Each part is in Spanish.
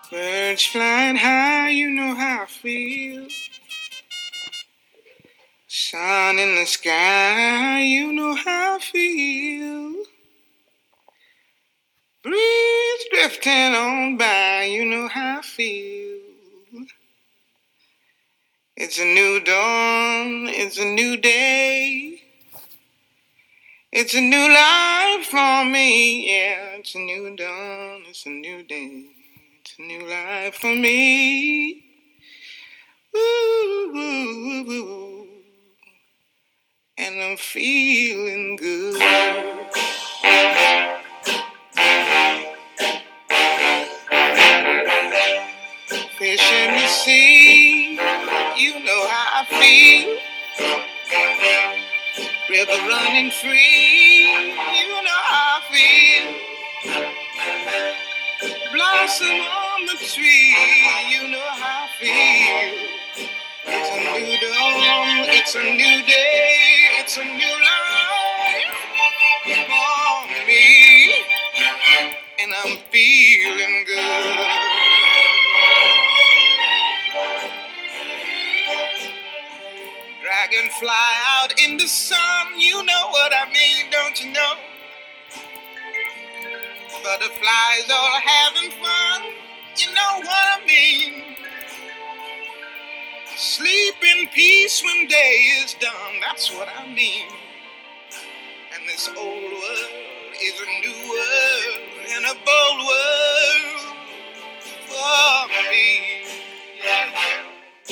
Birds flying high, you know how I feel. Sun in the sky, you know how I feel. Breeze drifting on by, you know how I feel. It's a new dawn, it's a new day. It's a new life for me, yeah. It's a new dawn, it's a new day. It's a new life for me. Ooh, ooh, ooh. And I'm feeling good. Fish in the sea, you know how I feel. River running free, you know how I feel. Blossom on the tree, you know how I feel. It's a new dawn, it's a new day, it's a new life for me, and I'm feeling good. Dragonfly out in the sun, you know what I mean, don't you know? Butterflies all having fun, you know what I mean. Sleep in peace when day is done, that's what I mean. And this old world is a new world and a bold world for me. Yeah.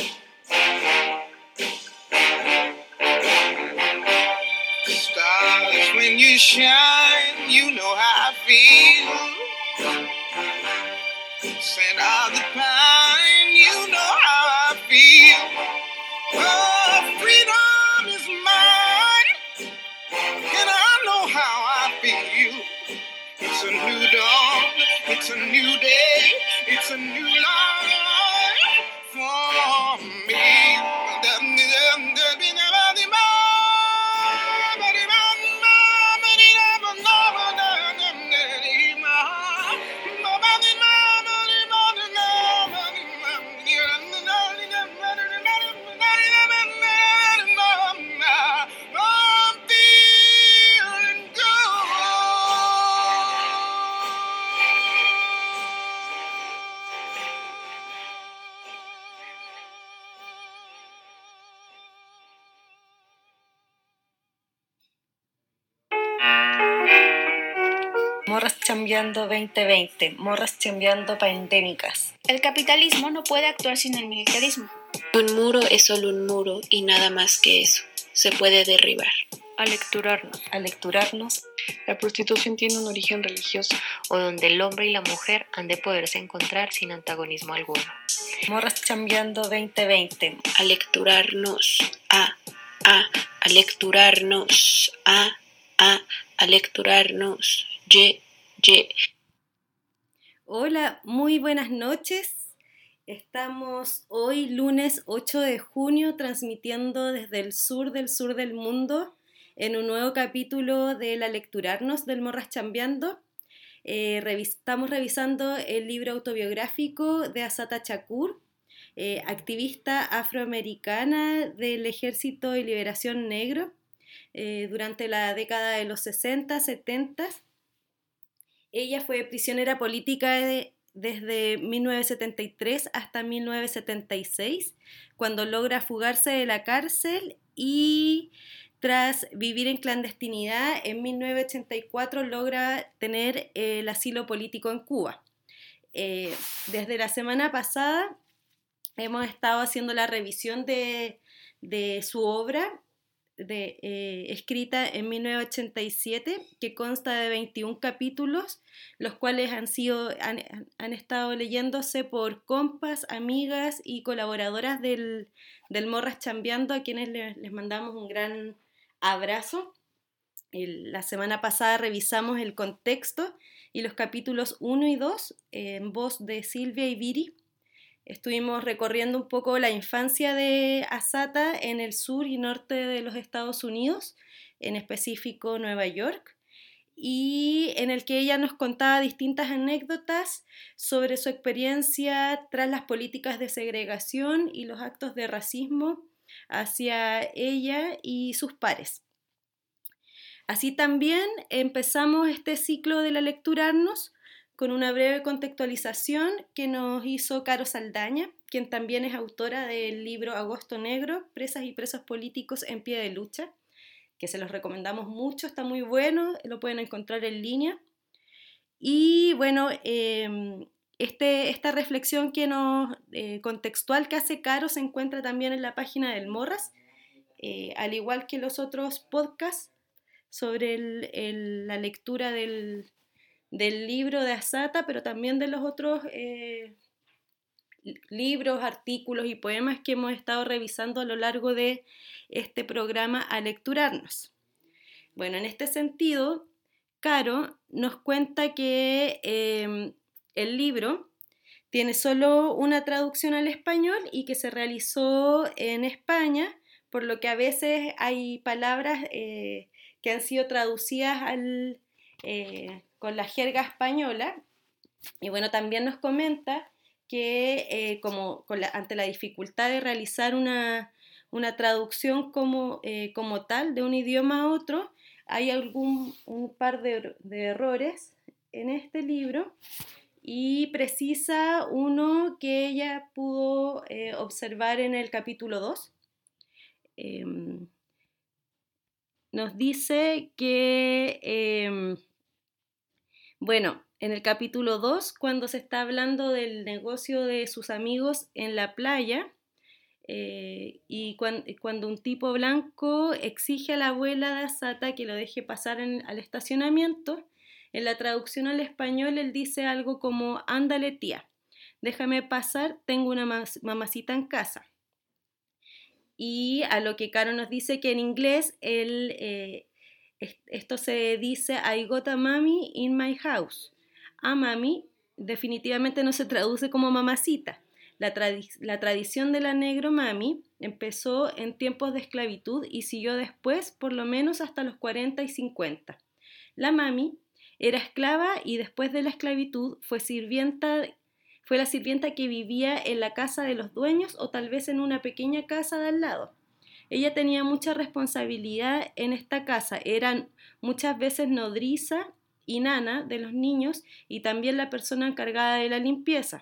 Stars, when you shine, you know how I feel. Scent of the pine, you know how I feel. Oh, freedom is mine, and I know how I feel. It's a new dawn, it's a new day, it's a new life for me. Morras chambeando 2020, morras chambeando pandémicas. El capitalismo no puede actuar sin el militarismo. Un muro es solo un muro y nada más que eso. Se puede derribar. Alecturarnos. La prostitución tiene un origen religioso, o donde el hombre y la mujer han de poderse encontrar sin antagonismo alguno. Morras chambeando 2020. Alecturarnos, alecturarnos, alecturarnos, ye. Hola, muy buenas noches. Estamos hoy, lunes 8 de junio, transmitiendo desde el sur del mundo en un nuevo capítulo de la Lecturarnos del Morras Chambeando. Estamos revisando el libro autobiográfico de Assata Shakur, activista afroamericana del Ejército de Liberación Negro durante la década de los 60, 70. Ella fue prisionera política desde 1973 hasta 1976, cuando logra fugarse de la cárcel y tras vivir en clandestinidad, en 1984 logra tener el asilo político en Cuba. Desde la semana pasada hemos estado haciendo la revisión de su obra, escrita en 1987, que consta de 21 capítulos, los cuales han estado leyéndose por compas, amigas y colaboradoras del Morras Chambeando, a quienes les mandamos un gran abrazo. La semana pasada revisamos el contexto y los capítulos 1 y 2 en voz de Silvia y Viri. Estuvimos recorriendo un poco la infancia de Assata en el sur y norte de los Estados Unidos, en específico Nueva York, y en el que ella nos contaba distintas anécdotas sobre su experiencia tras las políticas de segregación y los actos de racismo hacia ella y sus pares. Así también empezamos este ciclo de la Lecturarnos con una breve contextualización que nos hizo Caro Saldaña, quien también es autora del libro Agosto Negro, Presas y Presos Políticos en Pie de Lucha, que se los recomendamos mucho, está muy bueno, lo pueden encontrar en línea. Y bueno, esta reflexión que contextual que hace Caro se encuentra también en la página del Morras, al igual que los otros podcasts sobre la lectura del libro de Asata, pero también de los otros libros, artículos y poemas que hemos estado revisando a lo largo de este programa A Lecturarnos. Bueno, en este sentido, Caro nos cuenta que el libro tiene solo una traducción al español y que se realizó en España, por lo que a veces hay palabras que han sido traducidas con la jerga española. Y bueno, también nos comenta que ante la dificultad de realizar una traducción como tal de un idioma a otro, hay un par de errores en este libro y precisa uno que ella pudo observar en el capítulo 2. Nos dice que, bueno, en el capítulo 2, cuando se está hablando del negocio de sus amigos en la playa, y cuando un tipo blanco exige a la abuela de Asata que lo deje pasar al estacionamiento, en la traducción al español él dice algo como: ándale tía, déjame pasar, tengo una mamacita en casa. Y a lo que Caro nos dice que en inglés esto se dice I got a mommy in my house. A mami definitivamente no se traduce como mamacita. La tradición de la negro mami empezó en tiempos de esclavitud y siguió después por lo menos hasta los 40 y 50. La mami era esclava y después de la esclavitud fue la sirvienta que vivía en la casa de los dueños o tal vez en una pequeña casa de al lado. Ella tenía mucha responsabilidad en esta casa, eran muchas veces nodriza y nana de los niños y también la persona encargada de la limpieza.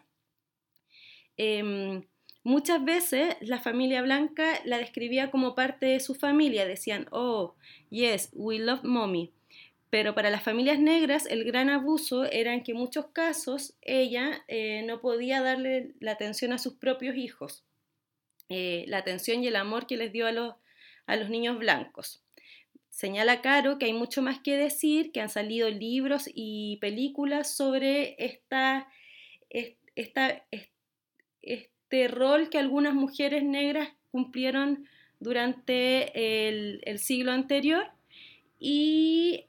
Muchas veces la familia blanca la describía como parte de su familia, decían, oh, yes, we love mommy. Pero para las familias negras el gran abuso era en que en muchos casos ella no podía darle la atención a sus propios hijos, la atención y el amor que les dio a los niños blancos. Señala Caro que hay mucho más que decir, que han salido libros y películas sobre este rol que algunas mujeres negras cumplieron durante el siglo anterior y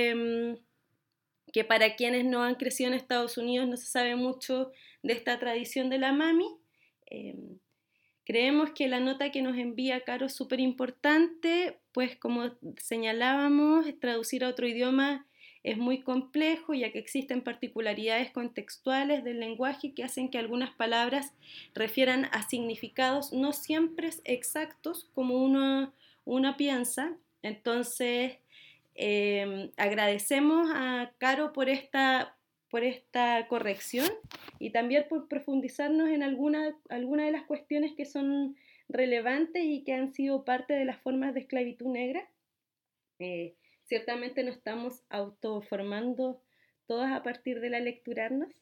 que para quienes no han crecido en Estados Unidos no se sabe mucho de esta tradición de la mami. Creemos que la nota que nos envía Caro es súper importante, pues como señalábamos, traducir a otro idioma es muy complejo, ya que existen particularidades contextuales del lenguaje que hacen que algunas palabras refieran a significados no siempre exactos como uno piensa. Entonces, agradecemos a Caro por esta corrección y también por profundizarnos en alguna de las cuestiones que son relevantes y que han sido parte de las formas de esclavitud negra. Ciertamente nos estamos autoformando todas a partir de la Lecturarnos.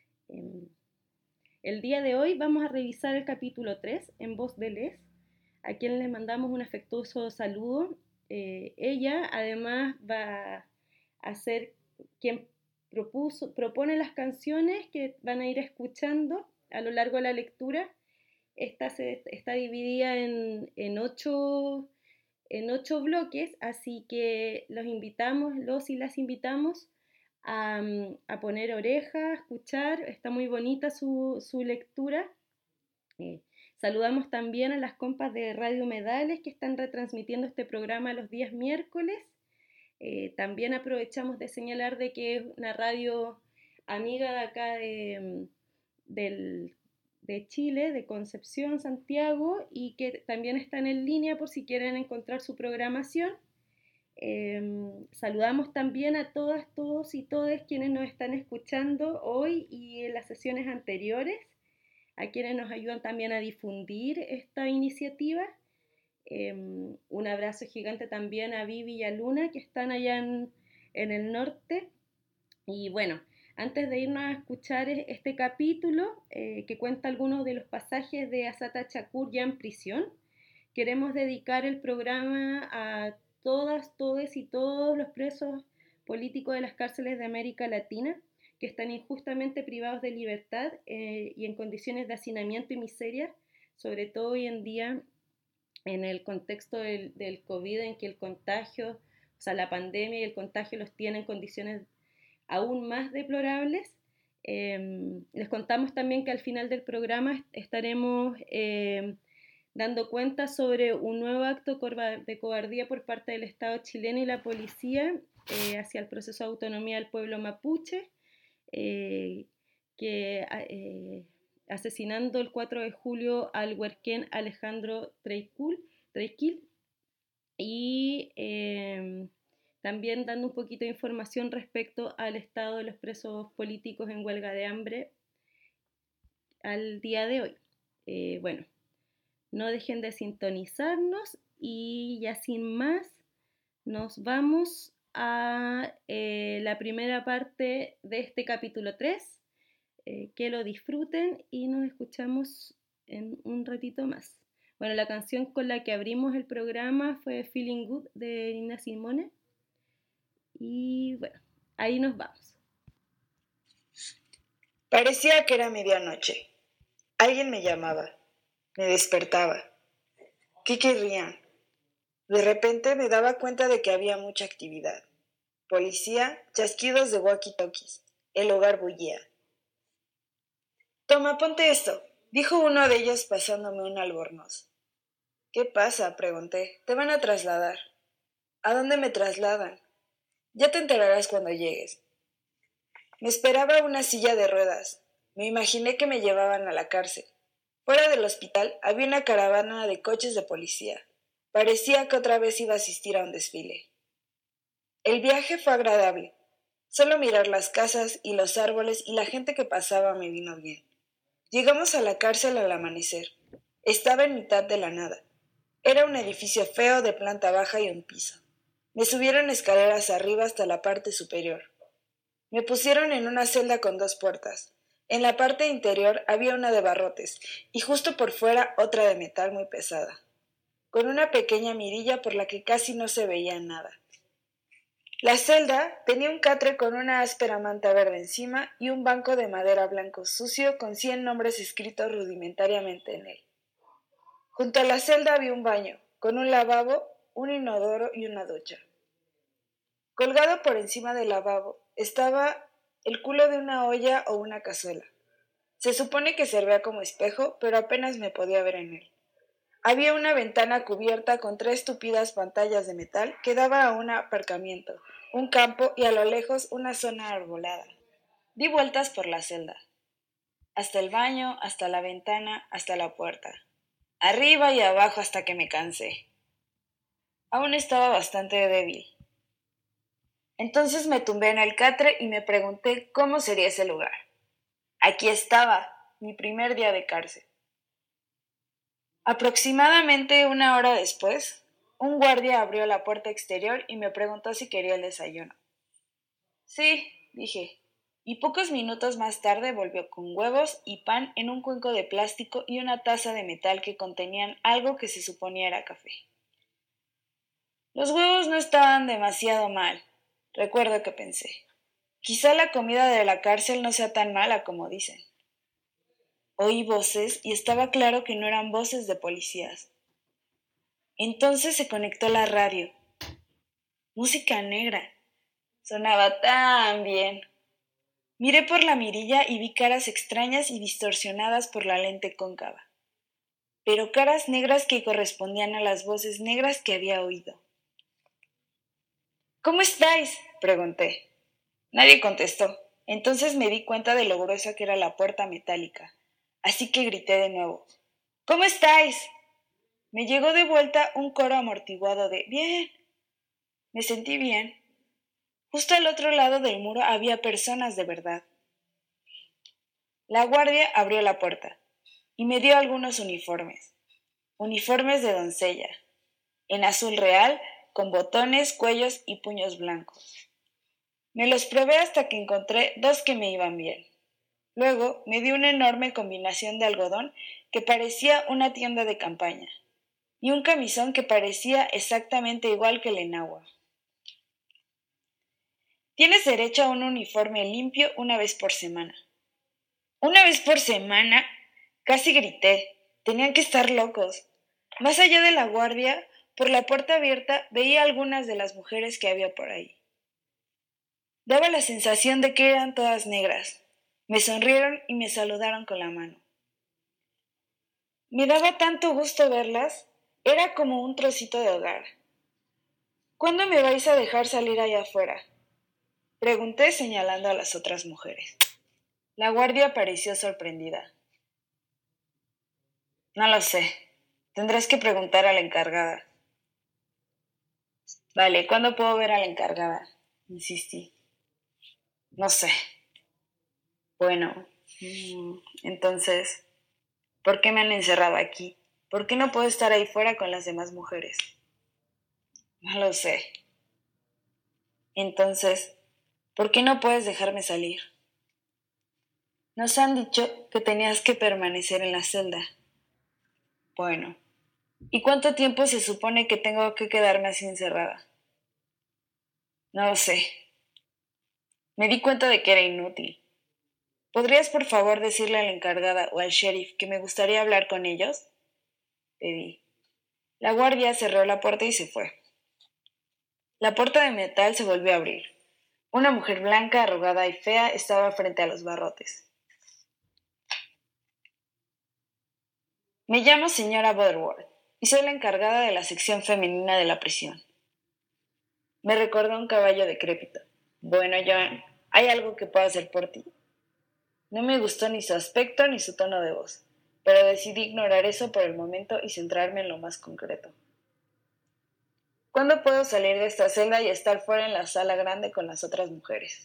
El día de hoy vamos a revisar el capítulo 3 en voz de Les, a quien le mandamos un afectuoso saludo. Ella además va a ser quien propone las canciones que van a ir escuchando a lo largo de la lectura. Esta está dividida en 8 bloques, así que los y las invitamos a poner oreja, a escuchar. Está muy bonita su lectura. Saludamos también a las compas de Radio Humedales que están retransmitiendo este programa los días miércoles. También aprovechamos de señalar de que es una radio amiga de acá de Chile, de Concepción, Santiago, y que también están en línea por si quieren encontrar su programación. Saludamos también a todas, todos y todes quienes nos están escuchando hoy y en las sesiones anteriores, a quienes nos ayudan también a difundir esta iniciativa. Un abrazo gigante también a Vivi y a Luna, que están allá en el norte. Y bueno, antes de irnos a escuchar este capítulo, que cuenta algunos de los pasajes de Assata Shakur ya en prisión, queremos dedicar el programa a todas, todes y todos los presos políticos de las cárceles de América Latina que están injustamente privados de libertad y en condiciones de hacinamiento y miseria, sobre todo hoy en día en el contexto del COVID, en que el contagio, o sea, la pandemia y el contagio los tiene en condiciones aún más deplorables. Les contamos también que al final del programa estaremos dando cuenta sobre un nuevo acto de cobardía por parte del Estado chileno y la policía hacia el proceso de autonomía del pueblo mapuche, que asesinando el 4 de julio al huerquén Alejandro Trequil y también dando un poquito de información respecto al estado de los presos políticos en huelga de hambre al día de hoy. Bueno, no dejen de sintonizarnos y ya sin más nos vamos a la primera parte de este capítulo 3. Que lo disfruten y nos escuchamos en un ratito más. Bueno, la canción con la que abrimos el programa fue Feeling Good de Nina Simone. Y bueno, ahí nos vamos. Parecía que era medianoche. Alguien me llamaba. Me despertaba. ¿Qué querrían? De repente me daba cuenta de que había mucha actividad. Policía, chasquidos de walkie-talkies. El hogar bullía. «Toma, ponte esto», dijo uno de ellos pasándome un albornoz. «¿Qué pasa?», pregunté. «Te van a trasladar». «¿A dónde me trasladan?» «Ya te enterarás cuando llegues». Me esperaba una silla de ruedas. Me imaginé que me llevaban a la cárcel. Fuera del hospital había una caravana de coches de policía. Parecía que otra vez iba a asistir a un desfile. El viaje fue agradable. Solo mirar las casas y los árboles y la gente que pasaba me vino bien. Llegamos a la cárcel al amanecer. Estaba en mitad de la nada. Era un edificio feo de planta baja y un piso. Me subieron escaleras arriba hasta la parte superior. Me pusieron en una celda con 2 puertas. En la parte interior había una de barrotes y justo por fuera otra de metal muy pesada, con una pequeña mirilla por la que casi no se veía nada. La celda tenía un catre con una áspera manta verde encima y un banco de madera blanco sucio con 100 nombres escritos rudimentariamente en él. Junto a la celda había un baño, con un lavabo, un inodoro y una ducha. Colgado por encima del lavabo estaba el culo de una olla o una cazuela. Se supone que servía como espejo, pero apenas me podía ver en él. Había una ventana cubierta con 3 tupidas pantallas de metal que daba a un aparcamiento, un campo y a lo lejos una zona arbolada. Di vueltas por la celda. Hasta el baño, hasta la ventana, hasta la puerta. Arriba y abajo hasta que me cansé. Aún estaba bastante débil. Entonces me tumbé en el catre y me pregunté cómo sería ese lugar. Aquí estaba, mi primer día de cárcel. Aproximadamente 1 hora después, un guardia abrió la puerta exterior y me preguntó si quería el desayuno. Sí, dije, y pocos minutos más tarde volvió con huevos y pan en un cuenco de plástico y una taza de metal que contenían algo que se suponía era café. Los huevos no estaban demasiado mal, recuerdo que pensé. Quizá la comida de la cárcel no sea tan mala como dicen. Oí voces y estaba claro que no eran voces de policías. Entonces se conectó la radio. Música negra. Sonaba tan bien. Miré por la mirilla y vi caras extrañas y distorsionadas por la lente cóncava, pero caras negras que correspondían a las voces negras que había oído. ¿Cómo estáis?, pregunté. Nadie contestó. Entonces me di cuenta de lo gruesa que era la puerta metálica. Así que grité de nuevo. ¿Cómo estáis? Me llegó de vuelta un coro amortiguado de «Bien». Me sentí bien. Justo al otro lado del muro había personas de verdad. La guardia abrió la puerta y me dio algunos uniformes. Uniformes de doncella, en azul real, con botones, cuellos y puños blancos. Me los probé hasta que encontré 2 que me iban bien. Luego me dio una enorme combinación de algodón que parecía una tienda de campaña y un camisón que parecía exactamente igual que el enagua. Tienes derecho a un uniforme limpio una vez por semana. ¿Una vez por semana? Casi grité. Tenían que estar locos. Más allá de la guardia, por la puerta abierta, veía algunas de las mujeres que había por ahí. Daba la sensación de que eran todas negras. Me sonrieron y me saludaron con la mano. Me daba tanto gusto verlas. Era como un trocito de hogar. ¿Cuándo me vais a dejar salir allá afuera?, pregunté señalando a las otras mujeres. La guardia pareció sorprendida. No lo sé. Tendrás que preguntar a la encargada. Vale, ¿cuándo puedo ver a la encargada?, insistí. No sé. Bueno, entonces, ¿por qué me han encerrado aquí? ¿Por qué no puedo estar ahí fuera con las demás mujeres? No lo sé. Entonces, ¿por qué no puedes dejarme salir? Nos han dicho que tenías que permanecer en la celda. Bueno, ¿y cuánto tiempo se supone que tengo que quedarme así encerrada? No lo sé. Me di cuenta de que era inútil. ¿Podrías por favor decirle a la encargada o al sheriff que me gustaría hablar con ellos?, pedí. La guardia cerró la puerta y se fue. La puerta de metal se volvió a abrir. Una mujer blanca, arrugada y fea estaba frente a los barrotes. Me llamo señora Butterworth y soy la encargada de la sección femenina de la prisión. Me recordó un caballo decrépito. Bueno, Joan, ¿hay algo que pueda hacer por ti? No me gustó ni su aspecto ni su tono de voz, pero decidí ignorar eso por el momento y centrarme en lo más concreto. ¿Cuándo puedo salir de esta celda y estar fuera en la sala grande con las otras mujeres?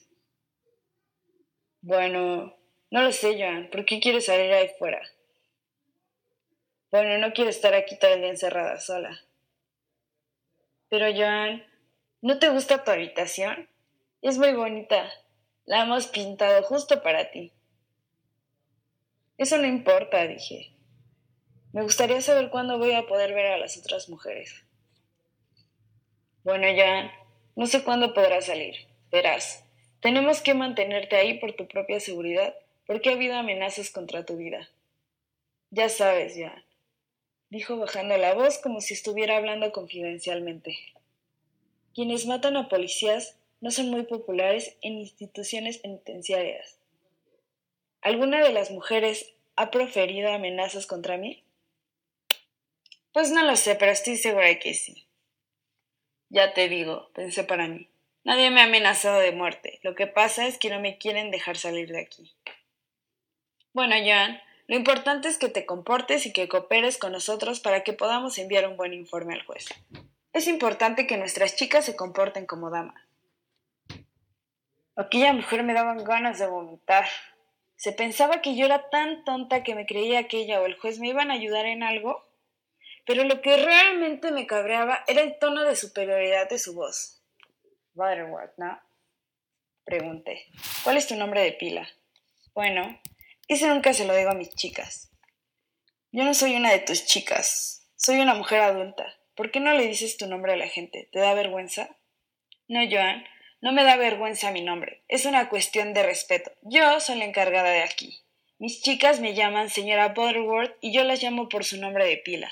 Bueno, no lo sé, Joan. ¿Por qué quieres salir ahí fuera? Bueno, no quiero estar aquí todo el día encerrada sola. Pero, Joan, ¿no te gusta tu habitación? Es muy bonita. La hemos pintado justo para ti. Eso no importa, dije. Me gustaría saber cuándo voy a poder ver a las otras mujeres. Bueno, Joan, no sé cuándo podrás salir. Verás, tenemos que mantenerte ahí por tu propia seguridad, porque ha habido amenazas contra tu vida. Ya sabes, Joan, dijo bajando la voz como si estuviera hablando confidencialmente. Quienes matan a policías no son muy populares en instituciones penitenciarias. ¿Alguna de las mujeres ha proferido amenazas contra mí? Pues no lo sé, pero estoy segura de que sí. Ya te digo, pensé para mí. Nadie me ha amenazado de muerte. Lo que pasa es que no me quieren dejar salir de aquí. Bueno, Joan, lo importante es que te comportes y que cooperes con nosotros para que podamos enviar un buen informe al juez. Es importante que nuestras chicas se comporten como damas. Aquella mujer me daban ganas de vomitar. ¿Se pensaba que yo era tan tonta que me creía que ella o el juez me iban a ayudar en algo? Pero lo que realmente me cabreaba era el tono de superioridad de su voz. Butterworth, ¿no?, pregunté. ¿Cuál es tu nombre de pila? Bueno, eso nunca se lo digo a mis chicas. Yo no soy una de tus chicas. Soy una mujer adulta. ¿Por qué no le dices tu nombre a la gente? ¿Te da vergüenza? No, Joan, no me da vergüenza mi nombre. Es una cuestión de respeto. Yo soy la encargada de aquí. Mis chicas me llaman señora Butterworth y yo las llamo por su nombre de pila.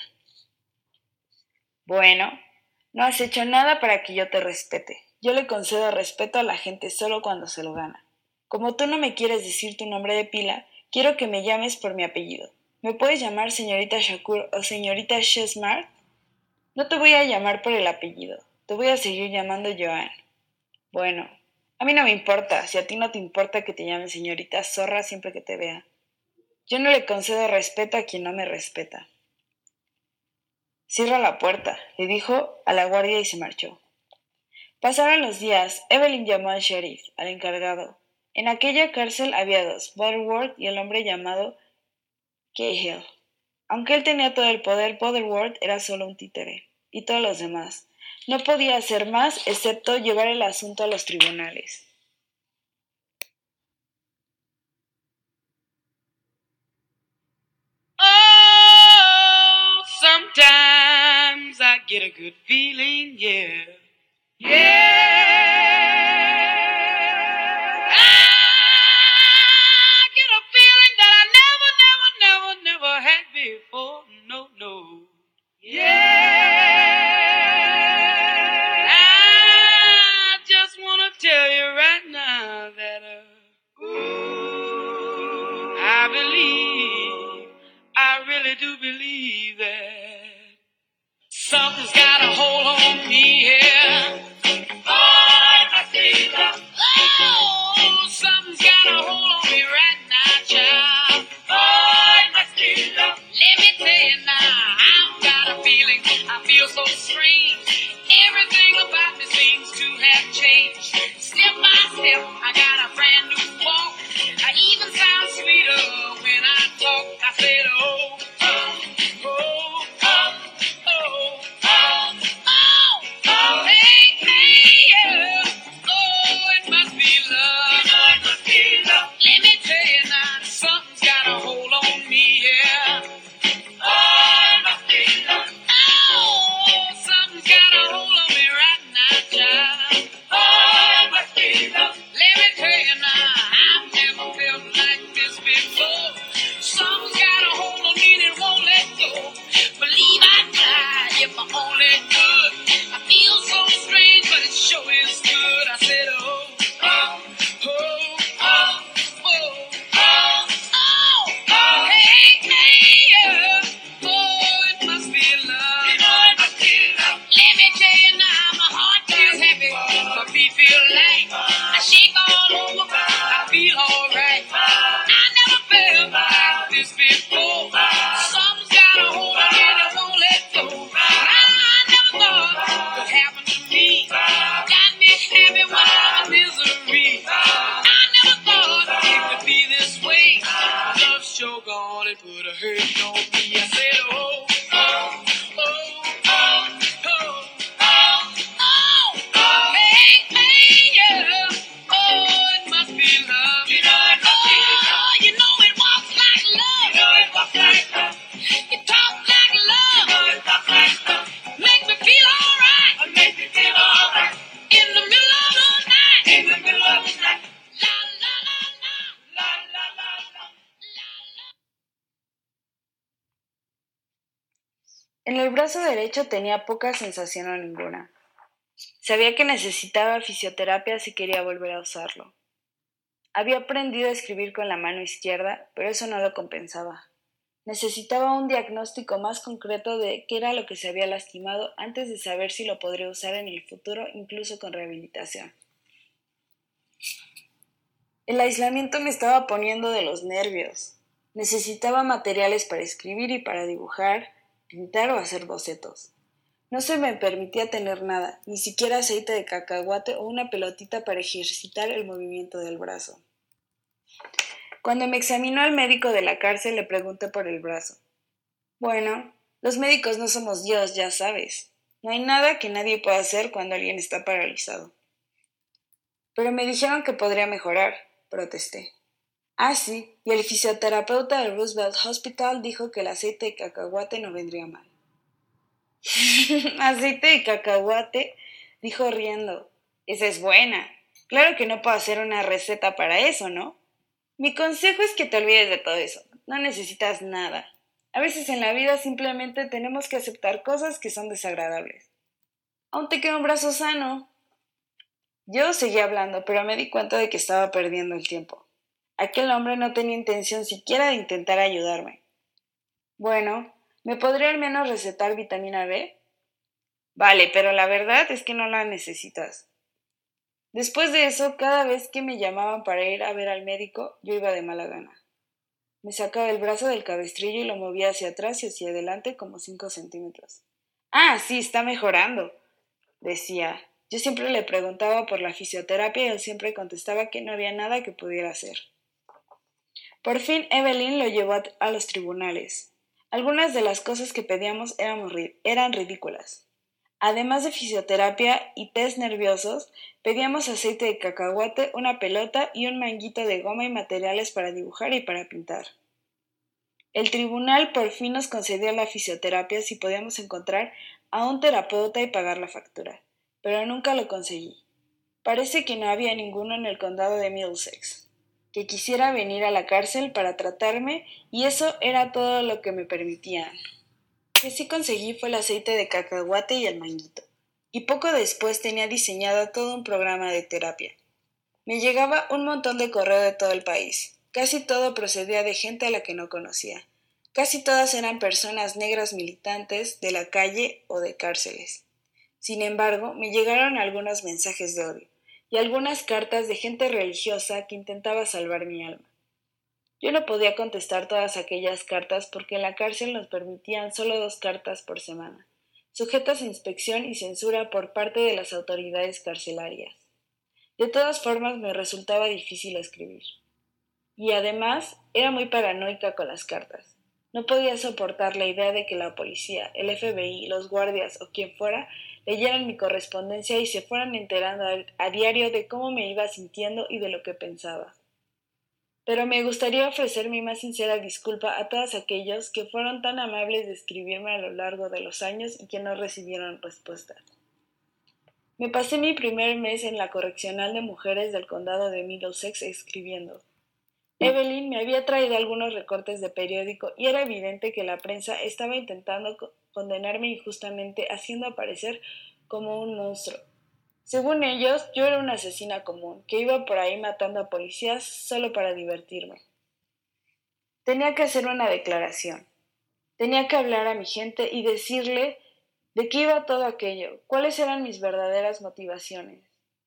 Bueno, no has hecho nada para que yo te respete. Yo le concedo respeto a la gente solo cuando se lo gana. Como tú no me quieres decir tu nombre de pila, quiero que me llames por mi apellido. ¿Me puedes llamar señorita Shakur o señorita Shesmart? No te voy a llamar por el apellido. Te voy a seguir llamando Joan. Bueno, a mí no me importa, si a ti no te importa que te llamen señorita zorra siempre que te vea. Yo no le concedo respeto a quien no me respeta. Cierra la puerta, le dijo a la guardia y se marchó. Pasaron los días. Evelyn llamó al sheriff, al encargado. En aquella cárcel había dos, Butterworth y el hombre llamado Cahill. Aunque él tenía todo el poder, Butterworth era solo un títere, y todos los demás. No podía hacer más excepto llevar el asunto a los tribunales. Oh, sometimes I get a good feeling, yeah. I get a feeling that I never had before. No. I just wanna tell you right now that I really do believe that something's got a hold on me here. Oh, something's got a hold on me right now, child. Let me tell you now, I've got a feeling, I feel so strange. Everything about me seems to have changed. Step by step, I got a brand new walk. I even sound sweeter when I talk. I said, oh, hey, yeah. Oh, it must be love. Let me tell you now, something's got a hold on me, yeah. Oh, something's got a hold on me right now, child. Let me tell you now, I've never felt like this before. Something's got a hold on me that won't let go. Believe I'd die if I only could. I feel so strange, but it sure is good. I said, hey, yeah. Oh, it must be love. Let me tell you now, my heart feels happy, my feet feel light. I shake all over, I feel alright. I never felt like this before. Something's got a hold on me that won't let go. I never thought it could happen to me. Got me happy when I'm in misery. I never thought it could be this way. Love's sure gone and put a hurt on me. I said, hey, yeah. Oh, it must be love. Oh, you know it walks like love. It talks like love. Make me feel alright. In the middle of the night. La la la. En el brazo derecho tenía poca sensación o ninguna. Sabía que necesitaba fisioterapia si quería volver a usarlo. Había aprendido a escribir con la mano izquierda, pero eso no lo compensaba. Necesitaba un diagnóstico más concreto de qué era lo que se había lastimado antes de saber si lo podría usar en el futuro, incluso con rehabilitación. El aislamiento me estaba poniendo de los nervios. Necesitaba materiales para escribir y para dibujar, pintar o hacer bocetos. No se me permitía tener nada, ni siquiera aceite de cacahuate o una pelotita para ejercitar el movimiento del brazo. Cuando me examinó el médico de la cárcel, le pregunté por el brazo. Bueno, los médicos no somos Dios, ya sabes. No hay nada que nadie pueda hacer cuando alguien está paralizado. Pero me dijeron que podría mejorar, protesté. Ah, sí, y el fisioterapeuta del Roosevelt Hospital dijo que el aceite de cacahuate no vendría mal. ¿Aceite de cacahuate? Dijo riendo. Esa es buena. Claro que no puedo hacer una receta para eso, ¿no? Mi consejo es que te olvides de todo eso. No necesitas nada. A veces en la vida simplemente tenemos que aceptar cosas que son desagradables. Aún te queda un brazo sano. Yo seguí hablando, pero me di cuenta de que estaba perdiendo el tiempo. Aquel hombre no tenía intención siquiera de intentar ayudarme. Bueno, ¿me podría al menos recetar vitamina B? Vale, pero la verdad es que no la necesitas. Después de eso, cada vez que me llamaban para ir a ver al médico, yo iba de mala gana. Me sacaba el brazo del cabestrillo y lo movía hacia atrás y hacia adelante como 5 centímetros. Ah, sí, está mejorando, decía. Yo siempre le preguntaba por la fisioterapia y él siempre contestaba que no había nada que pudiera hacer. Por fin Evelyn lo llevó a los tribunales. Algunas de las cosas que pedíamos eran ridículas. Además de fisioterapia y test nerviosos, pedíamos aceite de cacahuate, una pelota y un manguito de goma y materiales para dibujar y para pintar. El tribunal por fin nos concedió la fisioterapia si podíamos encontrar a un terapeuta y pagar la factura, pero nunca lo conseguí. Parece que no había ninguno en el condado de Middlesex que quisiera venir a la cárcel para tratarme y eso era todo lo que me permitían. Lo que sí conseguí fue el aceite de cacahuate y el manguito, y poco después tenía diseñado todo un programa de terapia. Me llegaba un montón de correo de todo el país. Casi todo procedía de gente a la que no conocía. Casi todas eran personas negras militantes de la calle o de cárceles. Sin embargo, me llegaron algunos mensajes de odio y algunas cartas de gente religiosa que intentaba salvar mi alma. Yo no podía contestar todas aquellas cartas porque en la cárcel nos permitían solo 2 cartas por semana, sujetas a inspección y censura por parte de las autoridades carcelarias. De todas formas, me resultaba difícil escribir. Y además, era muy paranoica con las cartas. No podía soportar la idea de que la policía, el FBI, los guardias o quien fuera leyeran mi correspondencia y se fueran enterando a diario de cómo me iba sintiendo y de lo que pensaba. Pero me gustaría ofrecer mi más sincera disculpa a todos aquellos que fueron tan amables de escribirme a lo largo de los años y que no recibieron respuesta. Me pasé mi primer mes en la correccional de mujeres del condado de Middlesex escribiendo. Evelyn me había traído algunos recortes de periódico y era evidente que la prensa estaba intentando condenarme injustamente, haciendo aparecer como un monstruo. Según ellos, yo era una asesina común, que iba por ahí matando a policías solo para divertirme. Tenía que hacer una declaración. Tenía que hablar a mi gente y decirle de qué iba todo aquello, cuáles eran mis verdaderas motivaciones.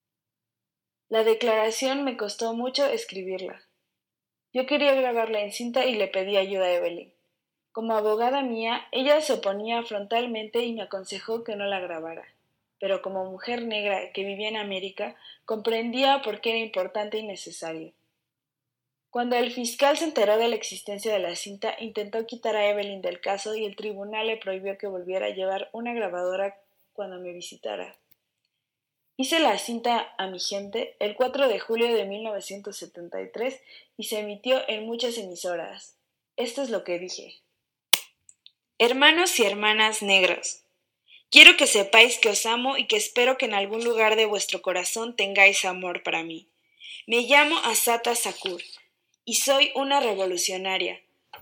La declaración me costó mucho escribirla. Yo quería grabarla en cinta y le pedí ayuda a Evelyn. Como abogada mía, ella se oponía frontalmente y me aconsejó que no la grabara. Pero como mujer negra que vivía en América, comprendía por qué era importante y necesario. Cuando el fiscal se enteró de la existencia de la cinta, intentó quitar a Evelyn del caso y el tribunal le prohibió que volviera a llevar una grabadora cuando me visitara. Hice la cinta a mi gente el 4 de julio de 1973 y se emitió en muchas emisoras. Esto es lo que dije. Hermanos y hermanas negros, quiero que sepáis que os amo y que espero que en algún lugar de vuestro corazón tengáis amor para mí. Me llamo Assata Shakur y soy una revolucionaria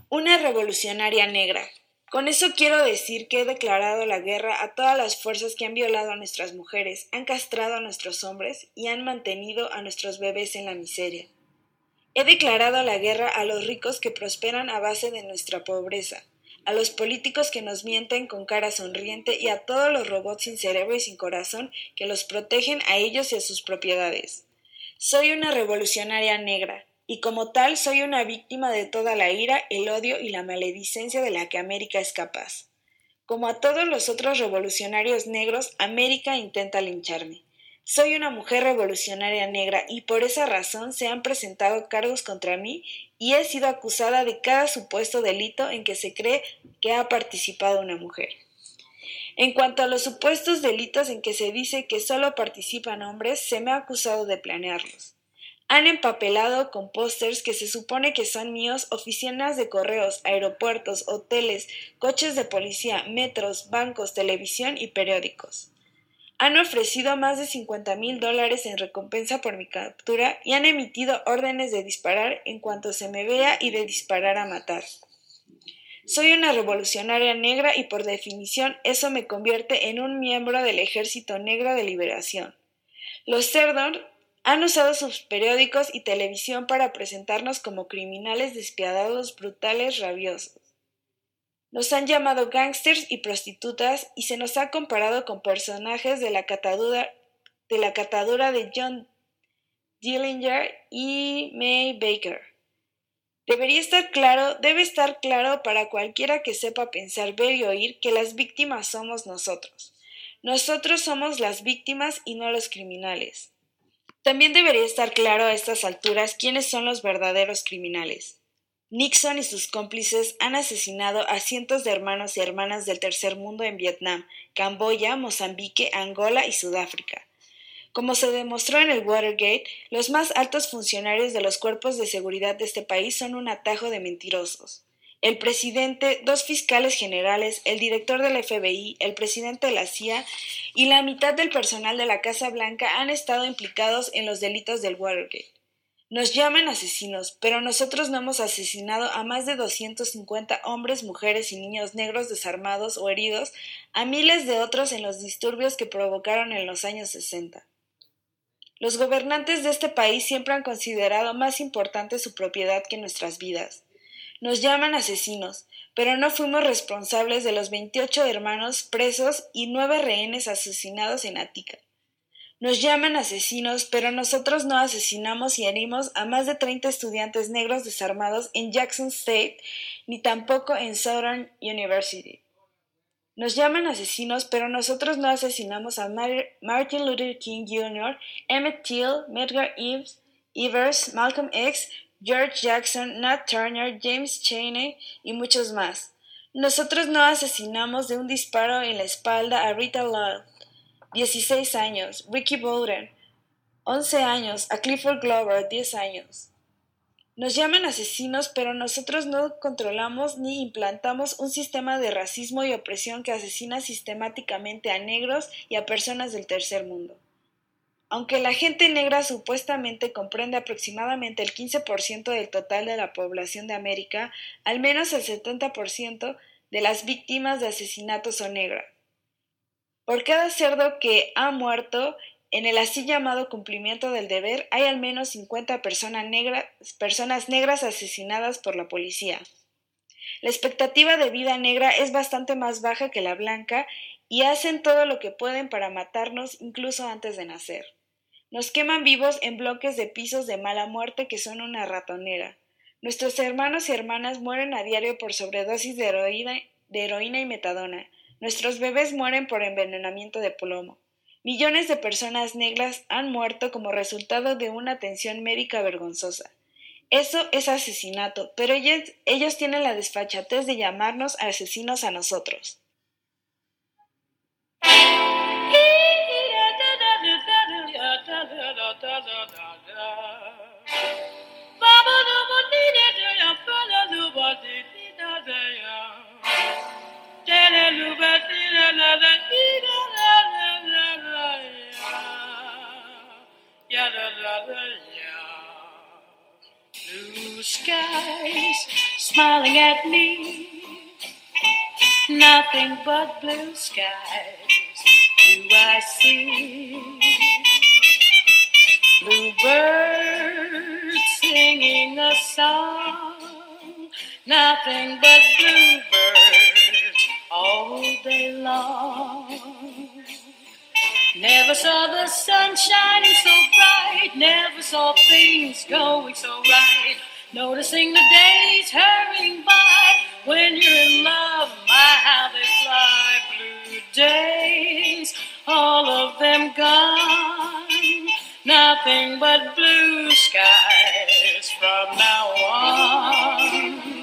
negra. Con eso quiero decir que he declarado la guerra a todas las fuerzas que han violado a nuestras mujeres, han castrado a nuestros hombres y han mantenido a nuestros bebés en la miseria. He declarado la guerra a los ricos que prosperan a base de nuestra pobreza, a los políticos que nos mienten con cara sonriente y a todos los robots sin cerebro y sin corazón que los protegen a ellos y a sus propiedades. Soy una revolucionaria negra. Y como tal soy una víctima de toda la ira, el odio y la maledicencia de la que América es capaz. Como a todos los otros revolucionarios negros, América intenta lincharme. Soy una mujer revolucionaria negra y por esa razón se han presentado cargos contra mí y he sido acusada de cada supuesto delito en que se cree que ha participado una mujer. En cuanto a los supuestos delitos en que se dice que solo participan hombres, se me ha acusado de planearlos. Han empapelado con pósters que se supone que son míos oficinas de correos, aeropuertos, hoteles, coches de policía, metros, bancos, televisión y periódicos. Han ofrecido más de $50,000 en recompensa por mi captura y han emitido órdenes de disparar en cuanto se me vea y de disparar a matar. Soy una revolucionaria negra y por definición eso me convierte en un miembro del Ejército Negro de Liberación. Los Cerdon han usado sus periódicos y televisión para presentarnos como criminales despiadados, brutales, rabiosos. Nos han llamado gángsters y prostitutas y se nos ha comparado con personajes de la catadura de John Dillinger y May Baker. Debe estar claro para cualquiera que sepa pensar, ver y oír que las víctimas somos nosotros. Nosotros somos las víctimas y no los criminales. También debería estar claro a estas alturas quiénes son los verdaderos criminales. Nixon y sus cómplices han asesinado a cientos de hermanos y hermanas del tercer mundo en Vietnam, Camboya, Mozambique, Angola y Sudáfrica. Como se demostró en el Watergate, los más altos funcionarios de los cuerpos de seguridad de este país son un atajo de mentirosos. El presidente, 2 fiscales generales, el director del FBI, el presidente de la CIA y la mitad del personal de la Casa Blanca han estado implicados en los delitos del Watergate. Nos llaman asesinos, pero nosotros no hemos asesinado a más de 250 hombres, mujeres y niños negros desarmados o heridos, a miles de otros en los disturbios que provocaron en los años 60. Los gobernantes de este país siempre han considerado más importante su propiedad que nuestras vidas. Nos llaman asesinos, pero no fuimos responsables de los 28 hermanos presos y 9 rehenes asesinados en Ática. Nos llaman asesinos, pero nosotros no asesinamos y herimos a más de 30 estudiantes negros desarmados en Jackson State, ni tampoco en Southern University. Nos llaman asesinos, pero nosotros no asesinamos a Martin Luther King Jr., Emmett Till, Medgar Evers, Malcolm X, George Jackson, Nat Turner, James Chaney y muchos más. Nosotros no asesinamos de un disparo en la espalda a Rita Lyle, 16 años, Ricky Bowden, 11 años, a Clifford Glover, 10 años. Nos llaman asesinos, pero nosotros no controlamos ni implantamos un sistema de racismo y opresión que asesina sistemáticamente a negros y a personas del tercer mundo. Aunque la gente negra supuestamente comprende aproximadamente el 15% del total de la población de América, al menos el 70% de las víctimas de asesinatos son negras. Por cada cerdo que ha muerto, en el así llamado cumplimiento del deber, hay al menos 50 personas negras asesinadas por la policía. La expectativa de vida negra es bastante más baja que la blanca y hacen todo lo que pueden para matarnos incluso antes de nacer. Nos queman vivos en bloques de pisos de mala muerte que son una ratonera. Nuestros hermanos y hermanas mueren a diario por sobredosis de heroína y metadona. Nuestros bebés mueren por envenenamiento de plomo. Millones de personas negras han muerto como resultado de una atención médica vergonzosa. Eso es asesinato, pero ellos tienen la desfachatez de llamarnos asesinos a nosotros. Blue skies smiling at me, nothing but blue skies do I see. Bluebirds singing a song, nothing but bluebirds all day long. Never saw the sun shining so bright, never saw things going so right. Noticing the days hurrying by, when you're in love, my how they fly. Blue days, all of them gone, nothing but blue skies from now on.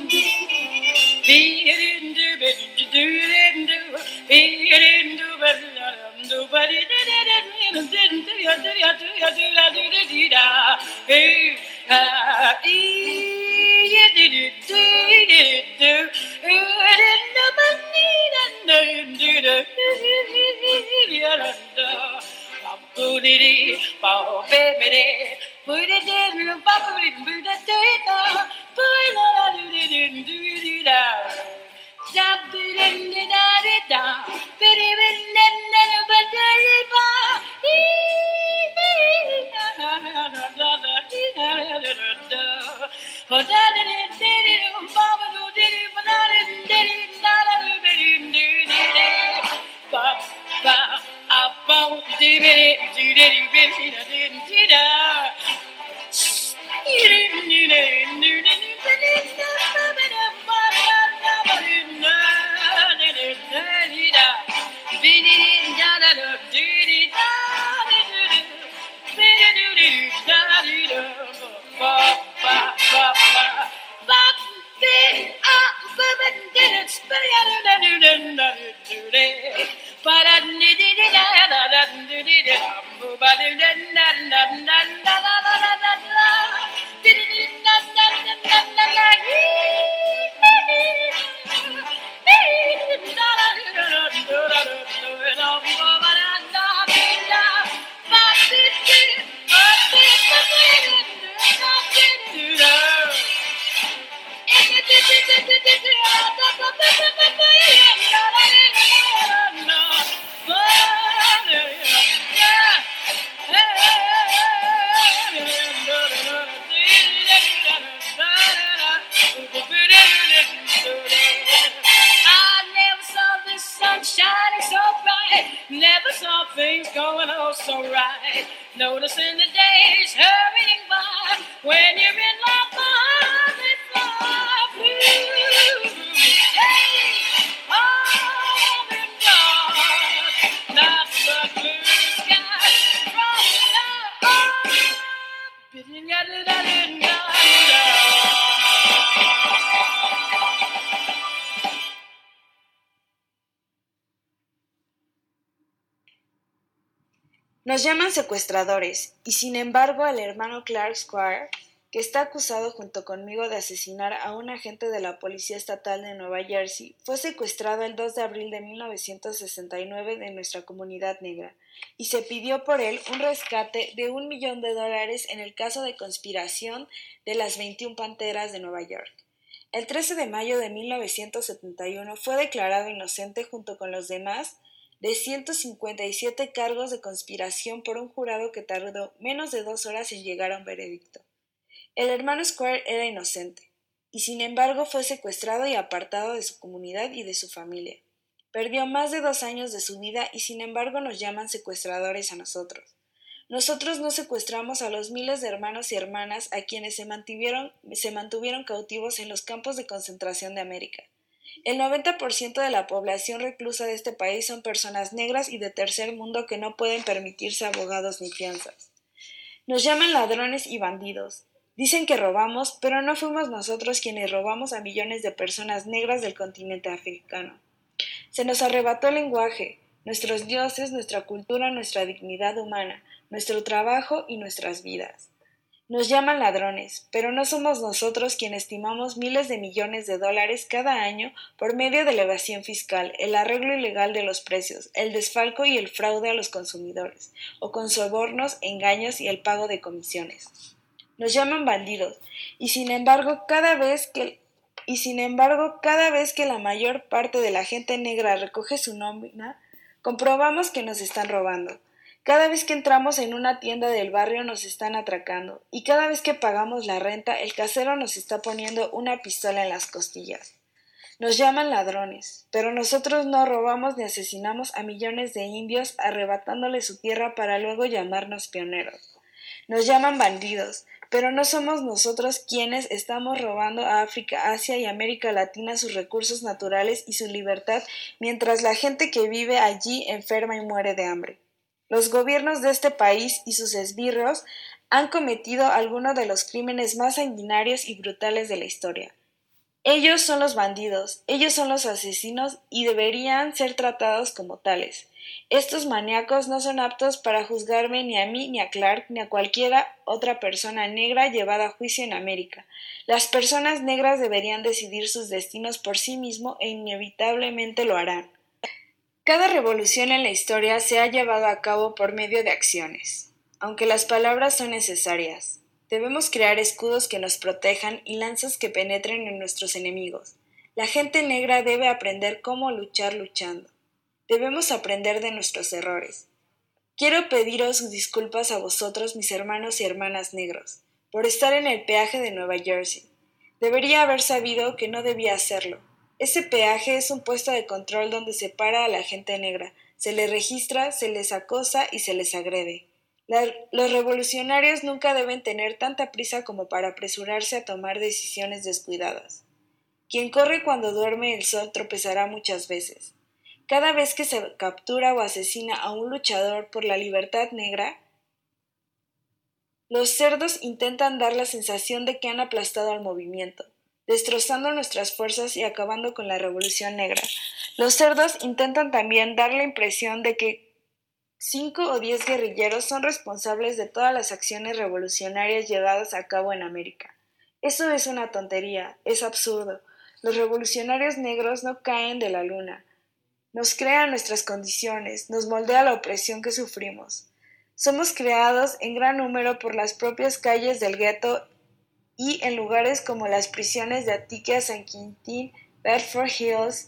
I never saw the sun shining so bright. Never saw things going on so right. Noticing the days hurrying by. When you're in love, they fly blue. Hey, all in dark, not the blue sky. From Nos llaman secuestradores, y sin embargo el hermano Clark Squire, que está acusado junto conmigo de asesinar a un agente de la Policía Estatal de Nueva Jersey, fue secuestrado el 2 de abril de 1969 de nuestra comunidad negra, y se pidió por él un rescate de $1 millón en el caso de conspiración de las 21 Panteras de Nueva York. El 13 de mayo de 1971 fue declarado inocente junto con los demás de 157 cargos de conspiración por un jurado que tardó menos de 2 horas en llegar a un veredicto. El hermano Squire era inocente, y sin embargo fue secuestrado y apartado de su comunidad y de su familia. Perdió más de 2 años de su vida y sin embargo nos llaman secuestradores a nosotros. Nosotros no secuestramos a los miles de hermanos y hermanas a quienes se mantuvieron cautivos en los campos de concentración de América. El 90% de la población reclusa de este país son personas negras y de tercer mundo que no pueden permitirse abogados ni fianzas. Nos llaman ladrones y bandidos. Dicen que robamos, pero no fuimos nosotros quienes robamos a millones de personas negras del continente africano. Se nos arrebató el lenguaje, nuestros dioses, nuestra cultura, nuestra dignidad humana, nuestro trabajo y nuestras vidas. Nos llaman ladrones, pero no somos nosotros quienes timamos miles de millones de dólares cada año por medio de la evasión fiscal, el arreglo ilegal de los precios, el desfalco y el fraude a los consumidores, o con sobornos, engaños y el pago de comisiones. Nos llaman bandidos, y sin embargo cada vez que la mayor parte de la gente negra recoge su nómina, comprobamos que nos están robando. Cada vez que entramos en una tienda del barrio nos están atracando, y cada vez que pagamos la renta el casero nos está poniendo una pistola en las costillas. Nos llaman ladrones, pero nosotros no robamos ni asesinamos a millones de indios arrebatándoles su tierra para luego llamarnos pioneros. Nos llaman bandidos, pero no somos nosotros quienes estamos robando a África, Asia y América Latina sus recursos naturales y su libertad mientras la gente que vive allí enferma y muere de hambre. Los gobiernos de este país y sus esbirros han cometido algunos de los crímenes más sanguinarios y brutales de la historia. Ellos son los bandidos, ellos son los asesinos y deberían ser tratados como tales. Estos maníacos no son aptos para juzgarme ni a mí, ni a Clark, ni a cualquiera otra persona negra llevada a juicio en América. Las personas negras deberían decidir sus destinos por sí mismos e inevitablemente lo harán. Cada revolución en la historia se ha llevado a cabo por medio de acciones. Aunque las palabras son necesarias, debemos crear escudos que nos protejan y lanzas que penetren en nuestros enemigos. La gente negra debe aprender cómo luchar luchando. Debemos aprender de nuestros errores. Quiero pediros disculpas a vosotros, mis hermanos y hermanas negros, por estar en el peaje de Nueva Jersey. Debería haber sabido que no debía hacerlo. Ese peaje es un puesto de control donde se para a la gente negra, se les registra, se les acosa y se les agrede. Los revolucionarios nunca deben tener tanta prisa como para apresurarse a tomar decisiones descuidadas. Quien corre cuando duerme el sol tropezará muchas veces. Cada vez que se captura o asesina a un luchador por la libertad negra, los cerdos intentan dar la sensación de que han aplastado al movimiento. destrozando nuestras fuerzas y acabando con la Revolución Negra. Los cerdos intentan también dar la impresión de que 5 o 10 guerrilleros son responsables de todas las acciones revolucionarias llevadas a cabo en América. Eso es una tontería, es absurdo. Los revolucionarios negros no caen de la luna. Nos crean nuestras condiciones, nos moldea la opresión que sufrimos. Somos creados en gran número por las propias calles del gueto y en lugares como las prisiones de Attica, San Quintín, Bedford Hills,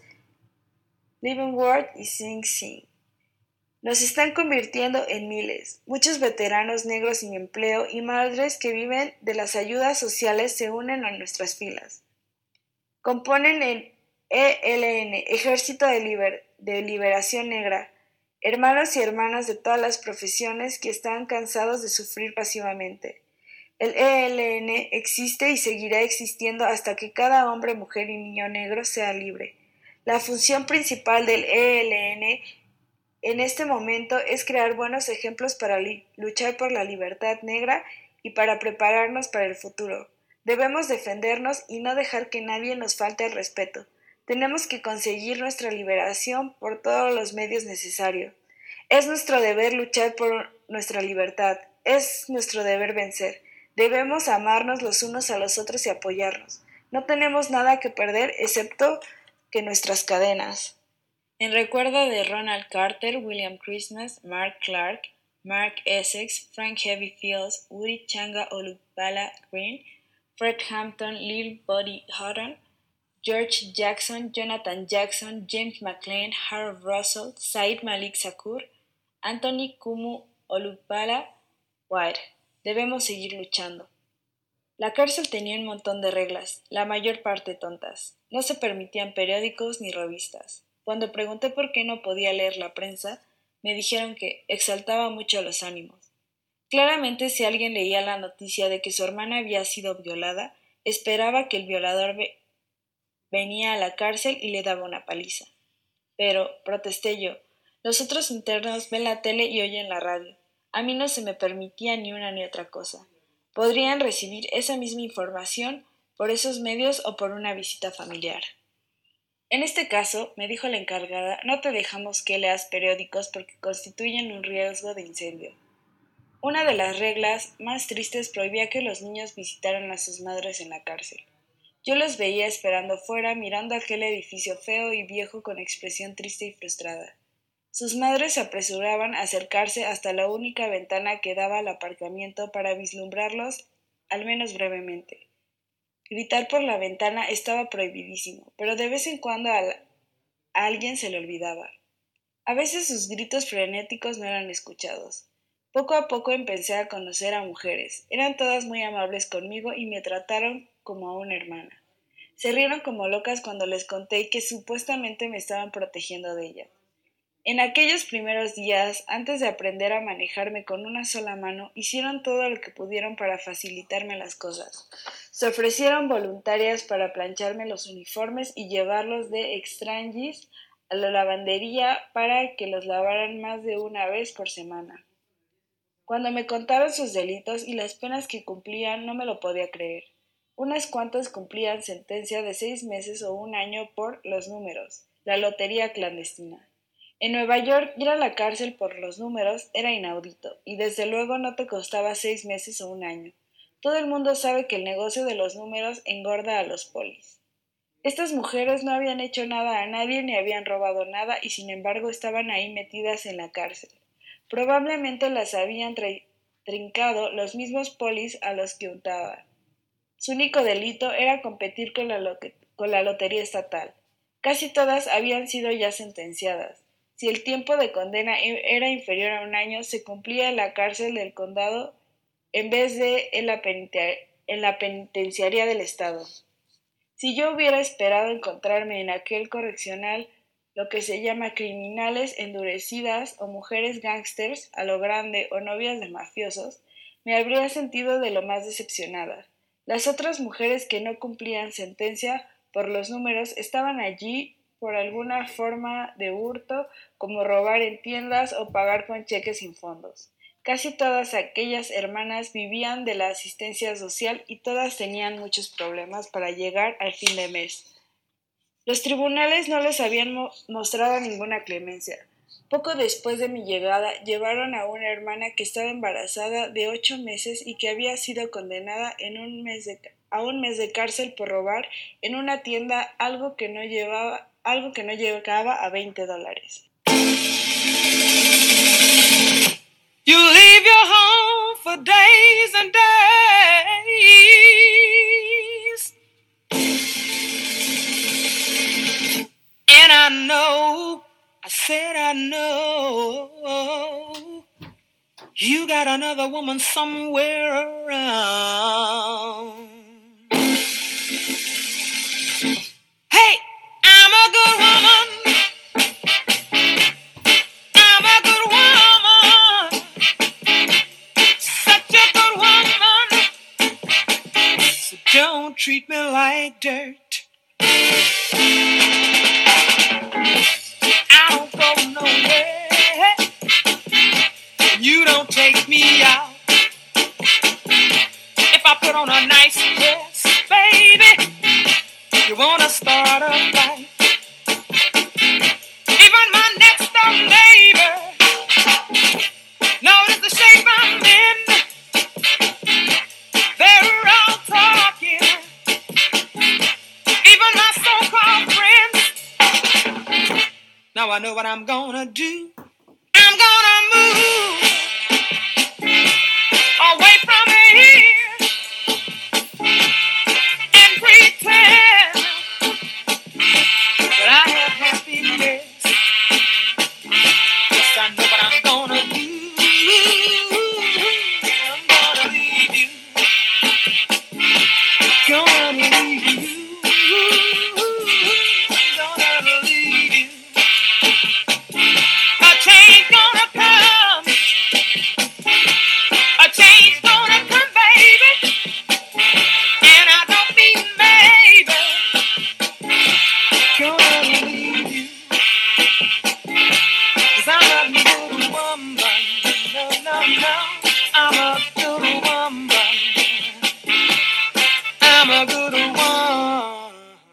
Leavenworth y Sing Sing. Nos están convirtiendo en miles. Muchos veteranos negros sin empleo y madres que viven de las ayudas sociales se unen a nuestras filas. Componen el ELN, Ejército de Liberación Negra, hermanos y hermanas de todas las profesiones que están cansados de sufrir pasivamente. El ELN existe y seguirá existiendo hasta que cada hombre, mujer y niño negro sea libre. La función principal del ELN en este momento es crear buenos ejemplos para luchar por la libertad negra y para prepararnos para el futuro. Debemos defendernos y no dejar que nadie nos falte el respeto. Tenemos que conseguir nuestra liberación por todos los medios necesarios. Es nuestro deber luchar por nuestra libertad. Es nuestro deber vencer. Debemos amarnos los unos a los otros y apoyarnos. No tenemos nada que perder excepto que nuestras cadenas. En recuerdo de Ronald Carter, William Christmas, Mark Clark, Mark Essex, Frank Heavy Fields, Woody Changa Olubala Green, Fred Hampton, Lil Buddy Hutton, George Jackson, Jonathan Jackson, James McLean, Harold Russell, Said Malik Shakur, Anthony Kumu Olubala White. Debemos seguir luchando. La cárcel tenía un montón de reglas, la mayor parte tontas. No se permitían periódicos ni revistas. Cuando pregunté por qué no podía leer la prensa, me dijeron que exaltaba mucho los ánimos. Claramente, si alguien leía la noticia de que su hermana había sido violada, esperaba que el violador venía a la cárcel y le daba una paliza. Pero, protesté yo, los otros internos ven la tele y oyen la radio. A mí no se me permitía ni una ni otra cosa. Podrían recibir esa misma información por esos medios o por una visita familiar. En este caso, me dijo la encargada, no te dejamos que leas periódicos porque constituyen un riesgo de incendio. Una de las reglas más tristes prohibía que los niños visitaran a sus madres en la cárcel. Yo los veía esperando fuera, mirando aquel edificio feo y viejo con expresión triste y frustrada. Sus madres se apresuraban a acercarse hasta la única ventana que daba al aparcamiento para vislumbrarlos, al menos brevemente. Gritar por la ventana estaba prohibidísimo, pero de vez en cuando a alguien se le olvidaba. A veces sus gritos frenéticos no eran escuchados. Poco a poco empecé a conocer a mujeres. Eran todas muy amables conmigo y me trataron como a una hermana. Se rieron como locas cuando les conté que supuestamente me estaban protegiendo de ella. En aquellos primeros días, antes de aprender a manejarme con una sola mano, hicieron todo lo que pudieron para facilitarme las cosas. Se ofrecieron voluntarias para plancharme los uniformes y llevarlos de extranjis a la lavandería para que los lavaran más de una vez por semana. Cuando me contaron sus delitos y las penas que cumplían, no me lo podía creer. Unas cuantas cumplían sentencia de 6 meses o 1 año por los números, la lotería clandestina. En Nueva York, ir a la cárcel por los números era inaudito, y desde luego no te costaba 6 meses o 1 año. Todo el mundo sabe que el negocio de los números engorda a los polis. Estas mujeres no habían hecho nada a nadie ni habían robado nada y sin embargo estaban ahí metidas en la cárcel. Probablemente las habían trincado los mismos polis a los que untaban. Su único delito era competir con la lotería estatal. Casi todas habían sido ya sentenciadas. Si el tiempo de condena era inferior a 1 año, se cumplía en la cárcel del condado en vez de en la penitenciaría del estado. Si yo hubiera esperado encontrarme en aquel correccional lo que se llama criminales endurecidas o mujeres gángsters a lo grande o novias de mafiosos, me habría sentido de lo más decepcionada. Las otras mujeres que no cumplían sentencia por los números estaban allí por alguna forma de hurto, como robar en tiendas o pagar con cheques sin fondos. Casi todas aquellas hermanas vivían de la asistencia social y todas tenían muchos problemas para llegar al fin de mes. Los tribunales no les habían mostrado ninguna clemencia. Poco después de mi llegada, llevaron a una hermana que estaba embarazada de 8 meses y que había sido condenada a un mes de cárcel por robar en una tienda algo que no llegaba a $20. You leave your home for days and days, and I know, you got another woman somewhere around. Hey, I'm a good woman. I'm a good woman. Such a good woman. So don't treat me like dirt. I don't go nowhere. You don't take me out. If I put on a nice dress, baby, you wanna start a fight. Even my next door neighbor notice the shape I'm in. They're all talking. Even my so-called friends. Now I know what I'm gonna do. I'm gonna move away from here and pretend that I have happiness. Yes, I know what I'm gonna do. I'm gonna leave you. Gonna leave you. Gonna leave you. A change gonna come. A change gonna come, baby. And I don't mean maybe. Gonna leave you. 'Cause I'm a good woman. No, no, no. I'm a good woman. I'm a good woman.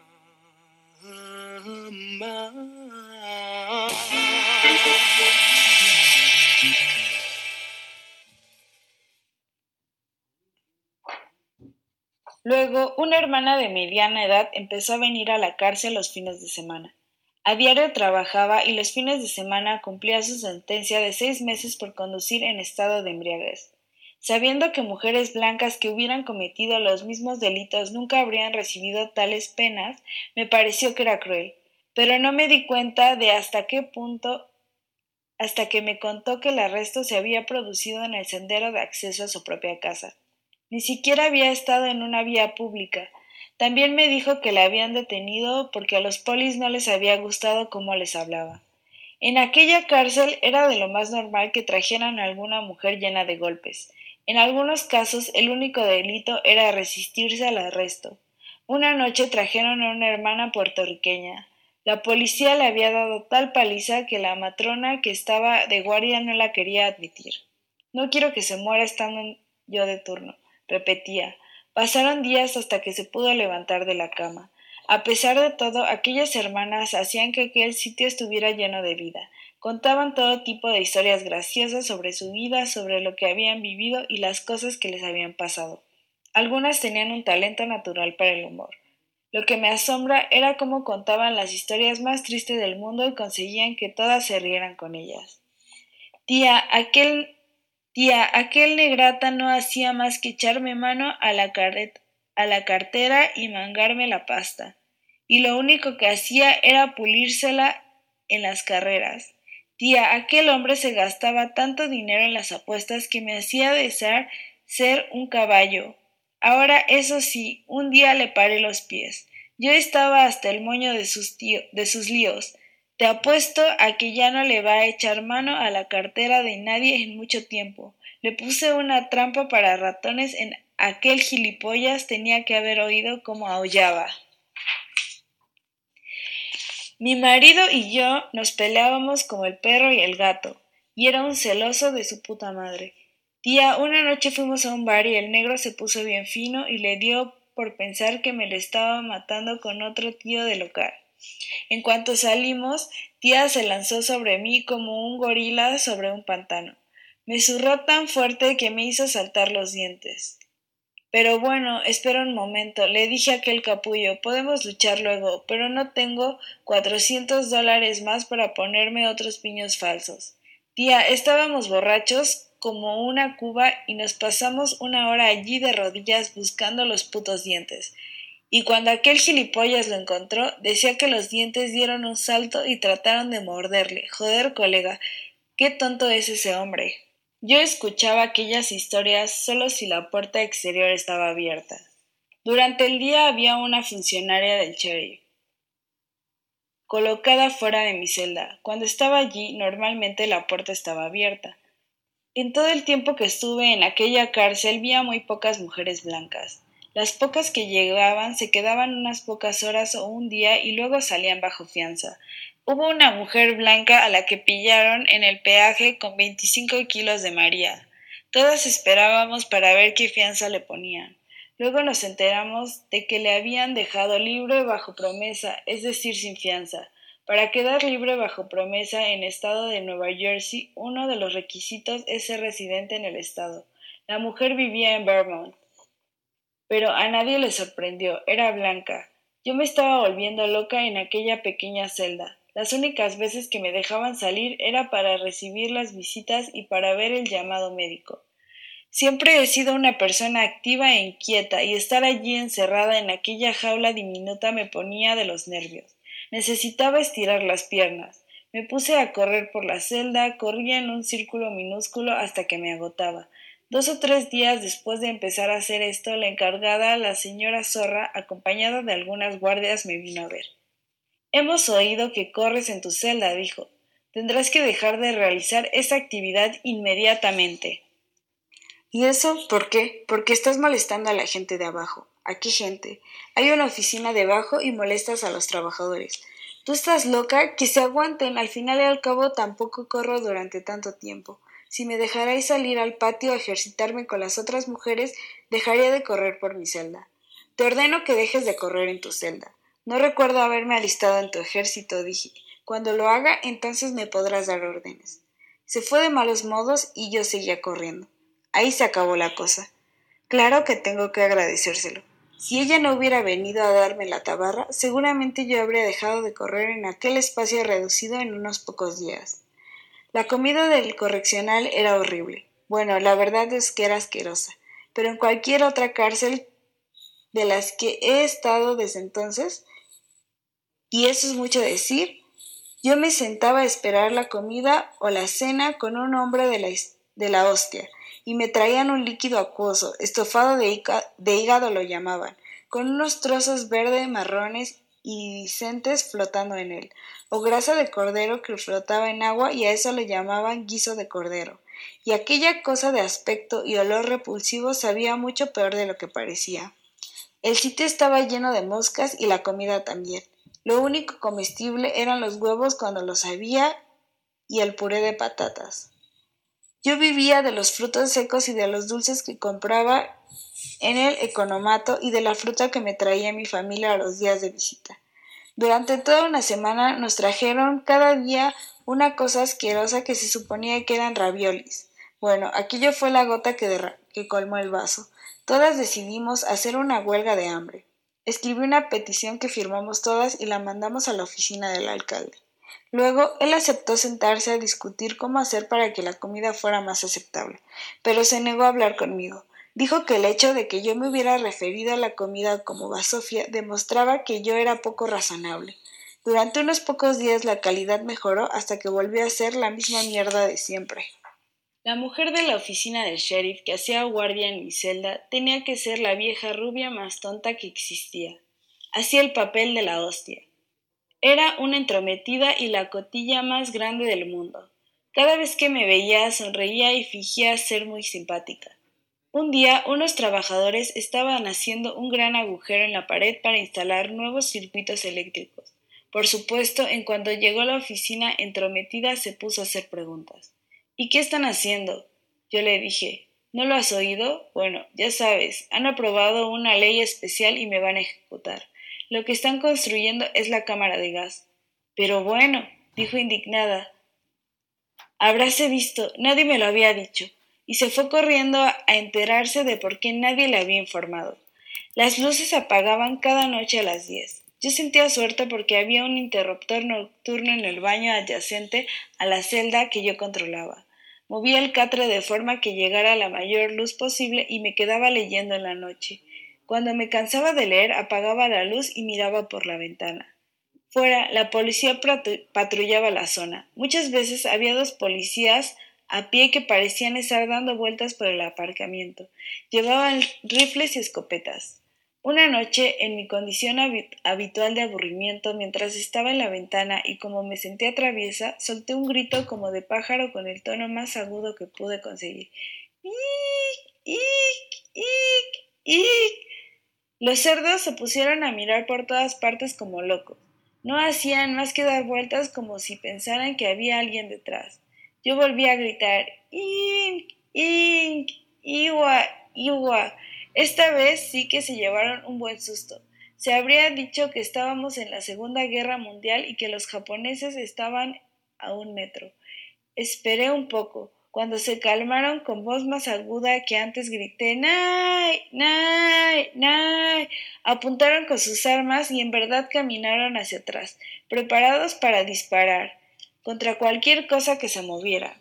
Luego, una hermana de mediana edad empezó a venir a la cárcel los fines de semana. A diario trabajaba y los fines de semana cumplía su sentencia de 6 meses por conducir en estado de embriaguez. Sabiendo que mujeres blancas que hubieran cometido los mismos delitos nunca habrían recibido tales penas, me pareció que era cruel, pero no me di cuenta de hasta qué punto hasta que me contó que el arresto se había producido en el sendero de acceso a su propia casa. Ni siquiera había estado en una vía pública. También me dijo que la habían detenido porque a los polis no les había gustado cómo les hablaba. En aquella cárcel era de lo más normal que trajeran a alguna mujer llena de golpes. En algunos casos el único delito era resistirse al arresto. Una noche trajeron a una hermana puertorriqueña. La policía le había dado tal paliza que la matrona que estaba de guardia no la quería admitir. No quiero que se muera estando yo de turno, repetía. Pasaron días hasta que se pudo levantar de la cama. A pesar de todo, aquellas hermanas hacían que aquel sitio estuviera lleno de vida. Contaban todo tipo de historias graciosas sobre su vida, sobre lo que habían vivido y las cosas que les habían pasado. Algunas tenían un talento natural para el humor. Lo que me asombra era cómo contaban las historias más tristes del mundo y conseguían que todas se rieran con ellas. Tía, aquel negrata no hacía más que echarme mano a la cartera y mangarme la pasta. Y lo único que hacía era pulírsela en las carreras. Tía, aquel hombre se gastaba tanto dinero en las apuestas que me hacía desear ser un caballo. Ahora, eso sí, un día le paré los pies. Yo estaba hasta el moño de sus líos. Te apuesto a que ya no le va a echar mano a la cartera de nadie en mucho tiempo. Le puse una trampa para ratones en aquel gilipollas, tenía que haber oído cómo aullaba. Mi marido y yo nos peleábamos como el perro y el gato, y era un celoso de su puta madre. Tía, una noche fuimos a un bar y el negro se puso bien fino y le dio por pensar que me le estaba matando con otro tío del local. En cuanto salimos, tía se lanzó sobre mí como un gorila sobre un pantano. Me zurró tan fuerte que me hizo saltar los dientes. Pero bueno, espera un momento, le dije a aquel capullo, podemos luchar luego, pero no tengo $400 más para ponerme otros piños falsos. Tía, estábamos borrachos como una cuba y nos pasamos una hora allí de rodillas buscando los putos dientes. Y cuando aquel gilipollas lo encontró, decía que los dientes dieron un salto y trataron de morderle. Joder, colega, qué tonto es ese hombre. Yo escuchaba aquellas historias solo si la puerta exterior estaba abierta. Durante el día había una funcionaria del sheriff colocada fuera de mi celda. Cuando estaba allí, normalmente la puerta estaba abierta. En todo el tiempo que estuve en aquella cárcel vi a muy pocas mujeres blancas. Las pocas que llegaban se quedaban unas pocas horas o un día y luego salían bajo fianza. Hubo una mujer blanca a la que pillaron en el peaje con 25 kilos de María. Todas esperábamos para ver qué fianza le ponían. Luego nos enteramos de que le habían dejado libre bajo promesa, es decir, sin fianza. Para quedar libre bajo promesa en estado de Nueva Jersey, uno de los requisitos es ser residente en el estado. La mujer vivía en Vermont, pero a nadie le sorprendió, era blanca. Yo me estaba volviendo loca en aquella pequeña celda. Las únicas veces que me dejaban salir era para recibir las visitas y para ver el llamado médico. Siempre he sido una persona activa e inquieta y estar allí encerrada en aquella jaula diminuta me ponía de los nervios. Necesitaba estirar las piernas. Me puse a correr por la celda, corría en un círculo minúsculo hasta que me agotaba. 2 o 3 días después de empezar a hacer esto, la encargada, la señora Zorra, acompañada de algunas guardias, me vino a ver. Hemos oído que corres en tu celda, dijo. Tendrás que dejar de realizar esa actividad inmediatamente. ¿Y eso por qué? Porque estás molestando a la gente de abajo. ¿A qué gente? Hay una oficina debajo y molestas a los trabajadores. Tú estás loca, que se aguanten, al final y al cabo tampoco corro durante tanto tiempo. Si me dejarais salir al patio a ejercitarme con las otras mujeres, dejaría de correr por mi celda. Te ordeno que dejes de correr en tu celda. No recuerdo haberme alistado en tu ejército, dije. Cuando lo haga, entonces me podrás dar órdenes. Se fue de malos modos y yo seguía corriendo. Ahí se acabó la cosa. Claro que tengo que agradecérselo. Si ella no hubiera venido a darme la tabarra, seguramente yo habría dejado de correr en aquel espacio reducido en unos pocos días. La comida del correccional era horrible. Bueno, la verdad es que era asquerosa, pero en cualquier otra cárcel de las que he estado desde entonces, y eso es mucho decir, yo me sentaba a esperar la comida o la cena con un hombre de la hostia, y me traían un líquido acuoso, estofado de hígado lo llamaban, con unos trozos verde marrones iridiscentes flotando en él, o grasa de cordero que flotaba en agua y a eso le llamaban guiso de cordero, y aquella cosa de aspecto y olor repulsivo sabía mucho peor de lo que parecía. El sitio estaba lleno de moscas y la comida también. Lo único comestible eran los huevos cuando los había y el puré de patatas. Yo vivía de los frutos secos y de los dulces que compraba en el economato y de la fruta que me traía mi familia a los días de visita. Durante toda una semana nos trajeron cada día una cosa asquerosa que se suponía que eran raviolis. Bueno, aquello fue la gota que colmó el vaso. Todas decidimos hacer una huelga de hambre. Escribí una petición que firmamos todas y la mandamos a la oficina del alcalde. Luego, él aceptó sentarse a discutir cómo hacer para que la comida fuera más aceptable, pero se negó a hablar conmigo. Dijo que el hecho de que yo me hubiera referido a la comida como basofia demostraba que yo era poco razonable. Durante unos pocos días la calidad mejoró hasta que volvió a ser la misma mierda de siempre. La mujer de la oficina del sheriff que hacía guardia en mi celda tenía que ser la vieja rubia más tonta que existía. Hacía el papel de la hostia. Era una entrometida y la cotilla más grande del mundo. Cada vez que me veía sonreía y fingía ser muy simpática. Un día, unos trabajadores estaban haciendo un gran agujero en la pared para instalar nuevos circuitos eléctricos. Por supuesto, en cuanto llegó la oficina entrometida se puso a hacer preguntas. ¿Y qué están haciendo? Yo le dije, ¿No lo has oído? Bueno, ya sabes, han aprobado una ley especial y me van a ejecutar. Lo que están construyendo es la cámara de gas. Pero bueno, dijo indignada. Habráse visto, nadie me lo había dicho. Y se fue corriendo a enterarse de por qué nadie le había informado. Las luces se apagaban cada noche a las 10. Yo sentía suerte porque había un interruptor nocturno en el baño adyacente a la celda que yo controlaba. Movía el catre de forma que llegara la mayor luz posible y me quedaba leyendo en la noche. Cuando me cansaba de leer, apagaba la luz y miraba por la ventana. Fuera, la policía patrullaba la zona. Muchas veces había 2 policías a pie que parecían estar dando vueltas por el aparcamiento. Llevaban rifles y escopetas. Una noche, en mi condición habitual de aburrimiento, mientras estaba en la ventana y como me sentía traviesa, solté un grito como de pájaro con el tono más agudo que pude conseguir. ¡Ik! ¡Ik! ¡Ik! ¡Ik! Los cerdos se pusieron a mirar por todas partes como locos. No hacían más que dar vueltas como si pensaran que había alguien detrás. Yo volví a gritar, ¡Ink! ¡Ink! ¡Iwa! ¡Iwa! Esta vez sí que se llevaron un buen susto. Se habría dicho que estábamos en la Segunda Guerra Mundial y que los japoneses estaban a 1 metro. Esperé un poco. Cuando se calmaron con voz más aguda que antes grité ¡Nai! ¡Nai! ¡Nai! Apuntaron con sus armas y en verdad caminaron hacia atrás, preparados para disparar contra cualquier cosa que se moviera.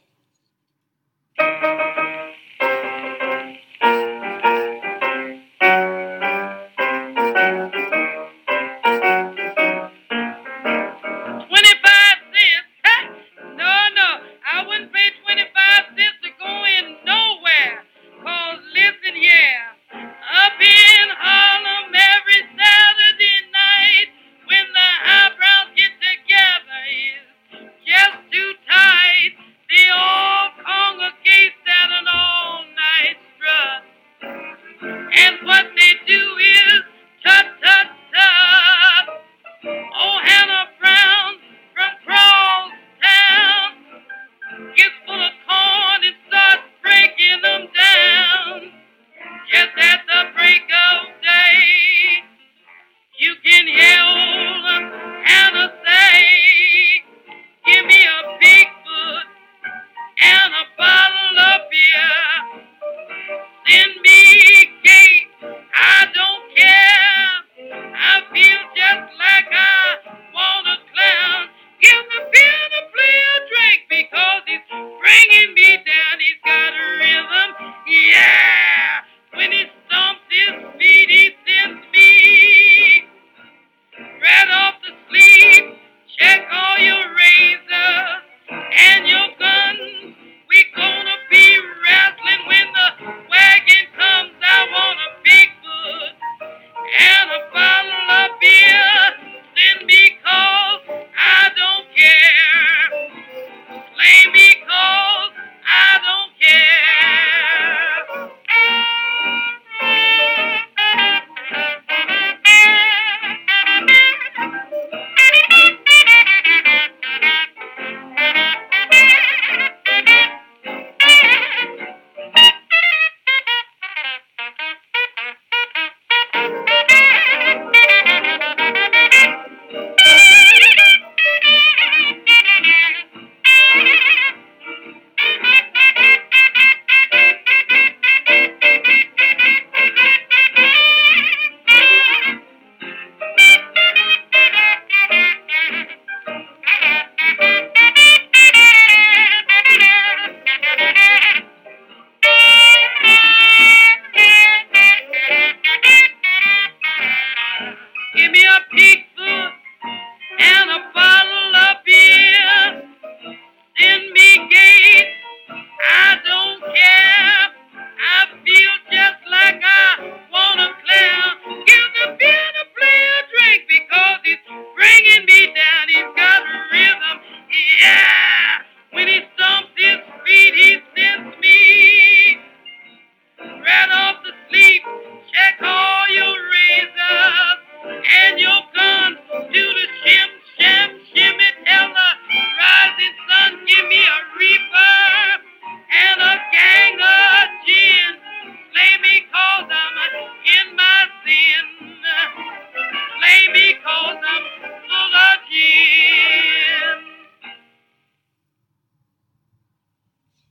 And your guns do the shim, shim, shim.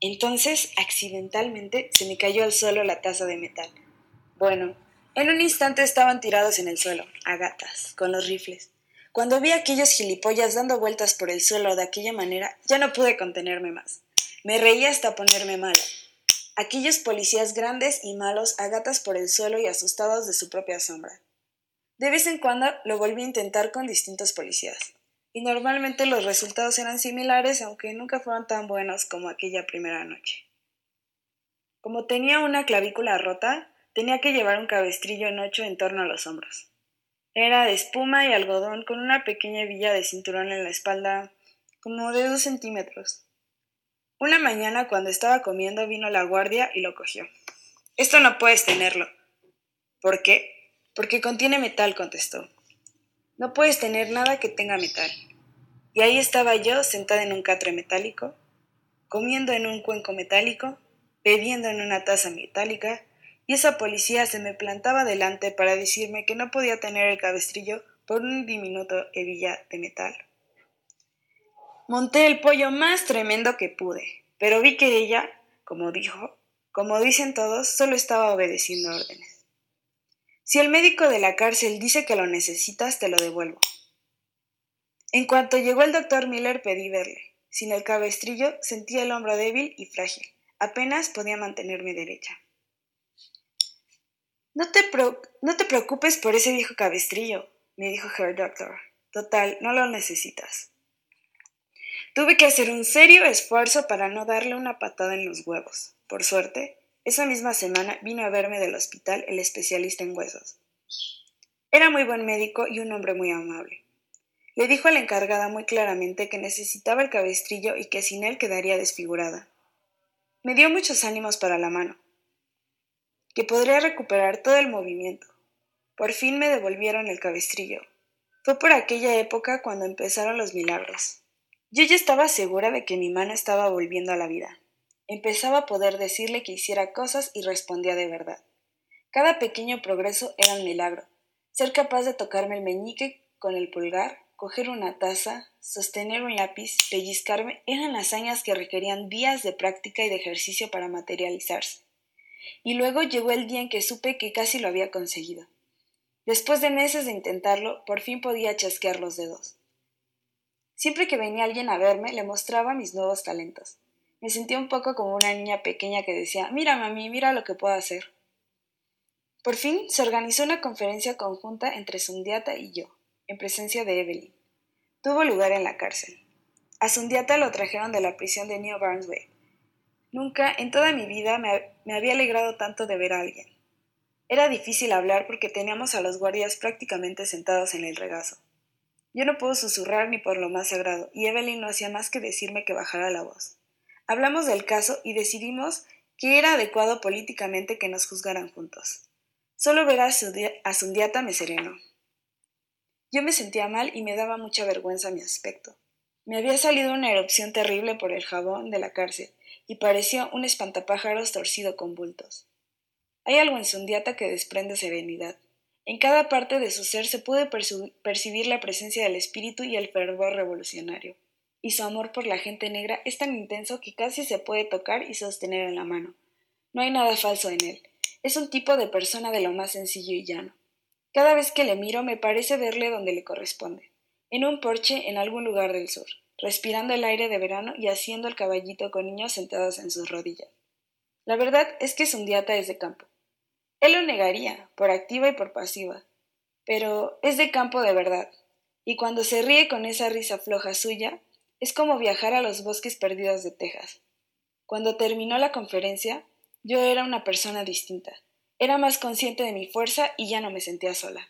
Entonces, accidentalmente, se me cayó al suelo la taza de metal. Bueno, en un instante estaban tirados en el suelo, a gatas, con los rifles. Cuando vi a aquellos gilipollas dando vueltas por el suelo de aquella manera, ya no pude contenerme más. Me reí hasta ponerme mala. Aquellos policías grandes y malos a gatas por el suelo y asustados de su propia sombra. De vez en cuando lo volví a intentar con distintos policías. Y normalmente los resultados eran similares, aunque nunca fueron tan buenos como aquella primera noche. Como tenía una clavícula rota, tenía que llevar un cabestrillo en 8 en torno a los hombros. Era de espuma y algodón con una pequeña hebilla de cinturón en la espalda, como de 2 centímetros. Una mañana, cuando estaba comiendo, vino la guardia y lo cogió. «Esto no puedes tenerlo». «¿Por qué?» «Porque contiene metal», contestó. «No puedes tener nada que tenga metal». Y ahí estaba yo, sentada en un catre metálico, comiendo en un cuenco metálico, bebiendo en una taza metálica, y esa policía se me plantaba delante para decirme que no podía tener el cabestrillo por un diminuto hebilla de metal. Monté el pollo más tremendo que pude, pero vi que ella, como dicen todos, solo estaba obedeciendo órdenes. Si el médico de la cárcel dice que lo necesitas, te lo devuelvo. En cuanto llegó el doctor Miller, pedí verle. Sin el cabestrillo, sentía el hombro débil y frágil. Apenas podía mantenerme derecha. No te preocupes por ese viejo cabestrillo, me dijo Herr Doctor. Total, no lo necesitas. Tuve que hacer un serio esfuerzo para no darle una patada en los huevos. Por suerte, esa misma semana vino a verme del hospital el especialista en huesos. Era muy buen médico y un hombre muy amable. Le dijo a la encargada muy claramente que necesitaba el cabestrillo y que sin él quedaría desfigurada. Me dio muchos ánimos para la mano, que podría recuperar todo el movimiento. Por fin me devolvieron el cabestrillo. Fue por aquella época cuando empezaron los milagros. Yo ya estaba segura de que mi mano estaba volviendo a la vida. Empezaba a poder decirle que hiciera cosas y respondía de verdad. Cada pequeño progreso era un milagro. Ser capaz de tocarme el meñique con el pulgar, coger una taza, sostener un lápiz, pellizcarme, eran hazañas que requerían días de práctica y de ejercicio para materializarse. Y luego llegó el día en que supe que casi lo había conseguido. Después de meses de intentarlo, por fin podía chasquear los dedos. Siempre que venía alguien a verme, le mostraba mis nuevos talentos. Me sentía un poco como una niña pequeña que decía, «Mira, mami, mira lo que puedo hacer». Por fin se organizó una conferencia conjunta entre Sundiata y yo, en presencia de Evelyn. Tuvo lugar en la cárcel. A Sundiata lo trajeron de la prisión de New Brunswick. Nunca en toda mi vida me había alegrado tanto de ver a alguien. Era difícil hablar porque teníamos a los guardias prácticamente sentados en el regazo. Yo no puedo susurrar ni por lo más sagrado, y Evelyn no hacía más que decirme que bajara la voz. Hablamos del caso y decidimos que era adecuado políticamente que nos juzgaran juntos. Solo ver a Sundiata me serenó. Yo me sentía mal y me daba mucha vergüenza mi aspecto. Me había salido una erupción terrible por el jabón de la cárcel y parecía un espantapájaros torcido con bultos. Hay algo en Sundiata que desprende serenidad. En cada parte de su ser se puede percibir la presencia del espíritu y el fervor revolucionario. Y su amor por la gente negra es tan intenso que casi se puede tocar y sostener en la mano. No hay nada falso en él. Es un tipo de persona de lo más sencillo y llano. Cada vez que le miro me parece verle donde le corresponde, en un porche en algún lugar del sur, respirando el aire de verano y haciendo el caballito con niños sentados en sus rodillas. La verdad es que Sundiata es de campo. Él lo negaría, por activa y por pasiva, pero es de campo de verdad, y cuando se ríe con esa risa floja suya, es como viajar a los bosques perdidos de Texas. Cuando terminó la conferencia, yo era una persona distinta. Era más consciente de mi fuerza y ya no me sentía sola.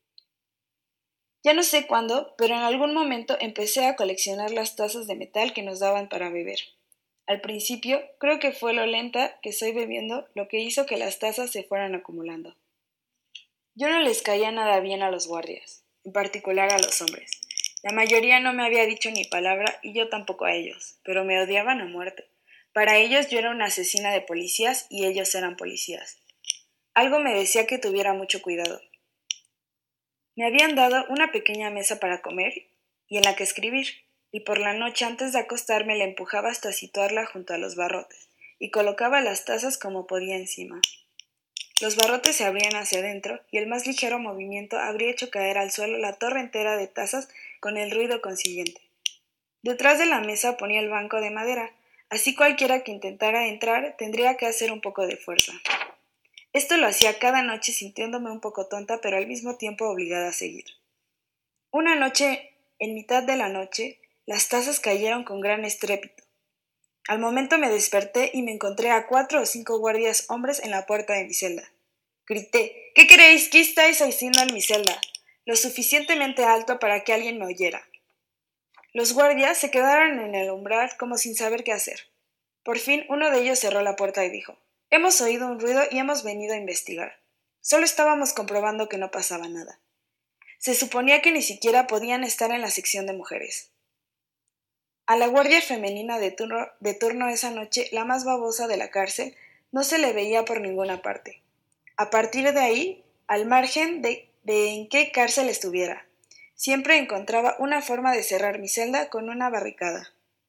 Ya no sé cuándo, pero en algún momento empecé a coleccionar las tazas de metal que nos daban para beber. Al principio, creo que fue lo lenta que soy bebiendo lo que hizo que las tazas se fueran acumulando. Yo no les caía nada bien a los guardias, en particular a los hombres. La mayoría no me había dicho ni palabra y yo tampoco a ellos, pero me odiaban a muerte. Para ellos yo era una asesina de policías y ellos eran policías. Algo me decía que tuviera mucho cuidado. Me habían dado una pequeña mesa para comer y en la que escribir. y por la noche antes de acostarme la empujaba hasta situarla junto a los barrotes, y colocaba las tazas como podía encima. Los barrotes se abrían hacia adentro, y el más ligero movimiento habría hecho caer al suelo la torre entera de tazas con el ruido consiguiente. Detrás de la mesa ponía el banco de madera, así cualquiera que intentara entrar tendría que hacer un poco de fuerza. Esto lo hacía cada noche sintiéndome un poco tonta, pero al mismo tiempo obligada a seguir. Una noche, en mitad de la noche, las tazas cayeron con gran estrépito. Al momento me desperté y me encontré a 4 o 5 guardias hombres en la puerta de mi celda. Grité: ¿qué creéis? ¿Qué estáis haciendo en mi celda? Lo suficientemente alto para que alguien me oyera. Los guardias se quedaron en el umbral como sin saber qué hacer. Por fin uno de ellos cerró la puerta y dijo: hemos oído un ruido y hemos venido a investigar. Solo estábamos comprobando que no pasaba nada. Se suponía que ni siquiera podían estar en la sección de mujeres. A la guardia femenina de turno esa noche, la más babosa de la cárcel, no se le veía por ninguna parte. A partir de ahí, al margen de en qué cárcel estuviera, siempre encontraba una forma de cerrar mi celda con una barricada.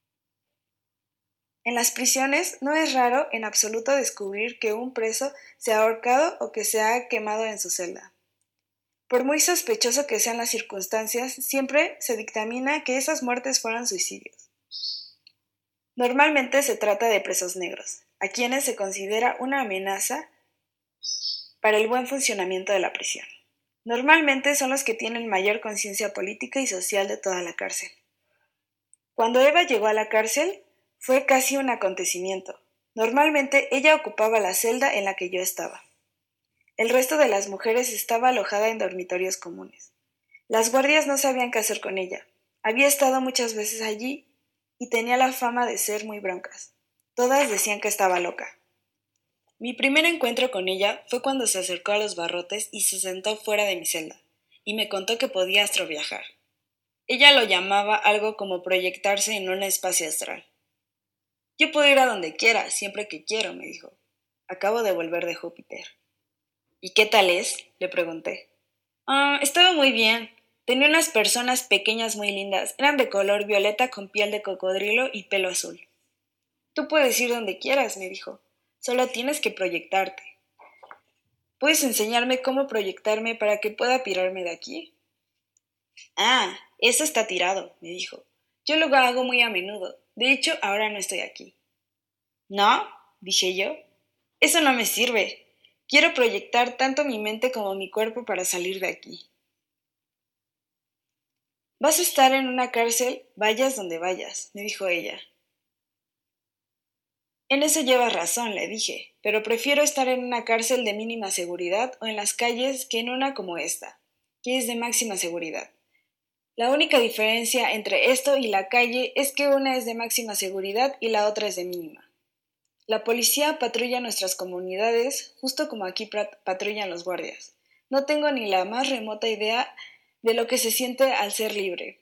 En las prisiones no es raro en absoluto descubrir que un preso se ha ahorcado o que se ha quemado en su celda. Por muy sospechoso que sean las circunstancias, siempre se dictamina que esas muertes fueron suicidios. Normalmente se trata de presos negros, a quienes se considera una amenaza para el buen funcionamiento de la prisión. Normalmente son los que tienen mayor conciencia política y social de toda la cárcel. Cuando Eva llegó a la cárcel, fue casi un acontecimiento. Normalmente ella ocupaba la celda en la que yo estaba. El resto de las mujeres estaba alojada en dormitorios comunes. Las guardias no sabían qué hacer con ella. Había estado muchas veces allí y tenía la fama de ser muy broncas. Todas decían que estaba loca. Mi primer encuentro con ella fue cuando se acercó a los barrotes y se sentó fuera de mi celda, y me contó que podía astroviajar. Ella lo llamaba algo como proyectarse en un espacio astral. Yo puedo ir a donde quiera, siempre que quiero, me dijo. Acabo de volver de Júpiter. ¿Y qué tal es?, le pregunté. Estaba muy bien. Tenía unas personas pequeñas muy lindas. Eran de color violeta con piel de cocodrilo y pelo azul. Tú puedes ir donde quieras, me dijo. Solo tienes que proyectarte. ¿Puedes enseñarme cómo proyectarme para que pueda pirarme de aquí? Eso está tirado, me dijo. Yo lo hago muy a menudo. De hecho, ahora no estoy aquí. ¿No?, dije yo. Eso no me sirve. Quiero proyectar tanto mi mente como mi cuerpo para salir de aquí. Vas a estar en una cárcel, vayas donde vayas, me dijo ella. En eso llevas razón, le dije, pero prefiero estar en una cárcel de mínima seguridad o en las calles que en una como esta, que es de máxima seguridad. La única diferencia entre esto y la calle es que una es de máxima seguridad y la otra es de mínima. La policía patrulla nuestras comunidades, justo como aquí patrullan los guardias. No tengo ni la más remota idea de lo que se siente al ser libre.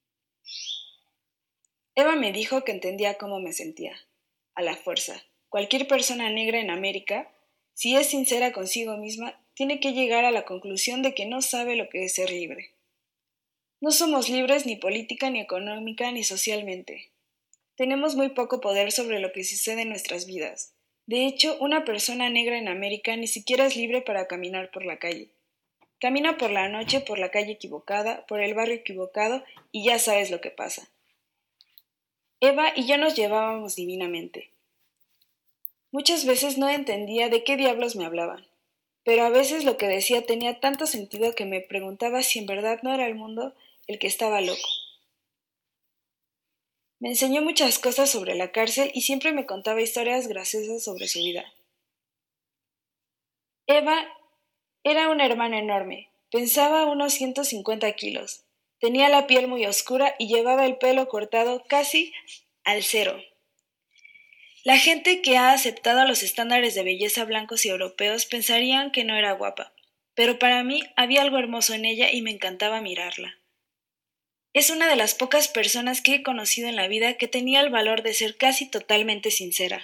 Eva me dijo que entendía cómo me sentía. A la fuerza. Cualquier persona negra en América, si es sincera consigo misma, tiene que llegar a la conclusión de que no sabe lo que es ser libre. No somos libres ni política, ni económica, ni socialmente. Tenemos muy poco poder sobre lo que sucede en nuestras vidas. De hecho, una persona negra en América ni siquiera es libre para caminar por la calle. Camina por la noche por la calle equivocada, por el barrio equivocado, y ya sabes lo que pasa. Eva y yo nos llevábamos divinamente. Muchas veces no entendía de qué diablos me hablaban, pero a veces lo que decía tenía tanto sentido que me preguntaba si en verdad no era el mundo el que estaba loco. Me enseñó muchas cosas sobre la cárcel y siempre me contaba historias graciosas sobre su vida. Eva era una hermana enorme, pesaba unos 150 kilos. Tenía la piel muy oscura y llevaba el pelo cortado casi al cero. La gente que ha aceptado los estándares de belleza blancos y europeos pensarían que no era guapa, pero para mí había algo hermoso en ella y me encantaba mirarla. Es una de las pocas personas que he conocido en la vida que tenía el valor de ser casi totalmente sincera.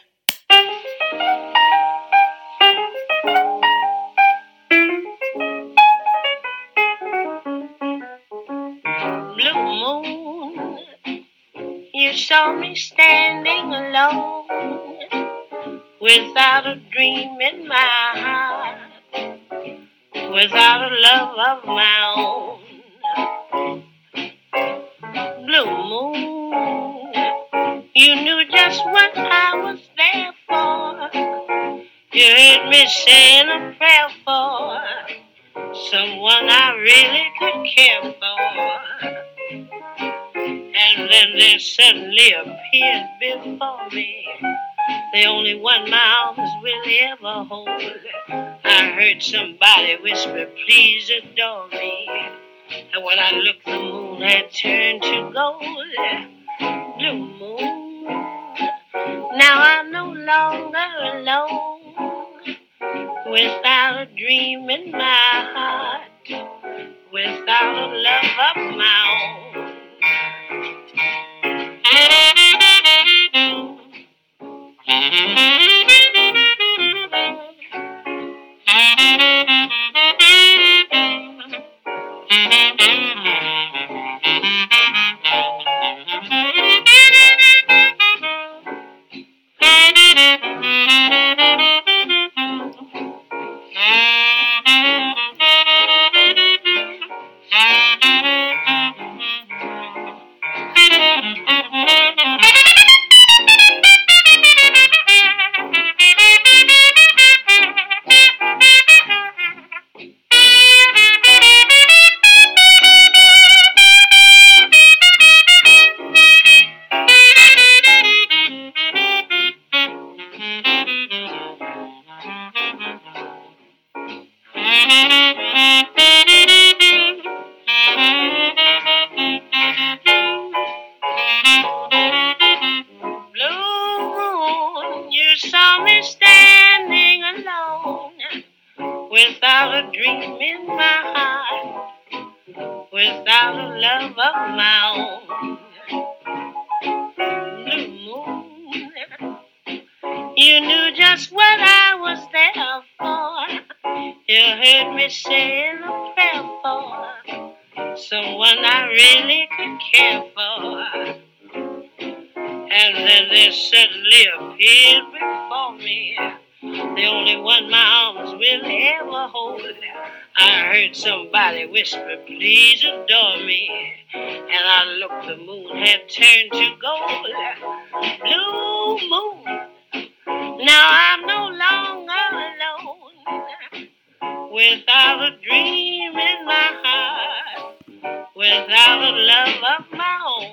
Blue moon, You saw me standing alone, without a dream in my heart, without a love of my own. Blue moon, you knew just what I was there for. You heard me saying a prayer for someone I really could care for. And then there suddenly appeared before me the only one my arms will ever hold. I heard somebody whisper, please adore me. And when I looked, the moon had turned to gold. Blue moon, now I'm no longer alone, without a dream in my heart, without a love of my own. Saw me standing alone, without a dream in my heart, without a love of my own. Blue moon, you knew just what I was there for. You heard me saying a prayer for someone I really could care for. And then there suddenly appeared before me the only one my arms will ever hold. I heard somebody whisper, please adore me. And I looked, the moon had turned to gold. Blue moon, now I'm no longer alone, without a dream in my heart, without a love of my own.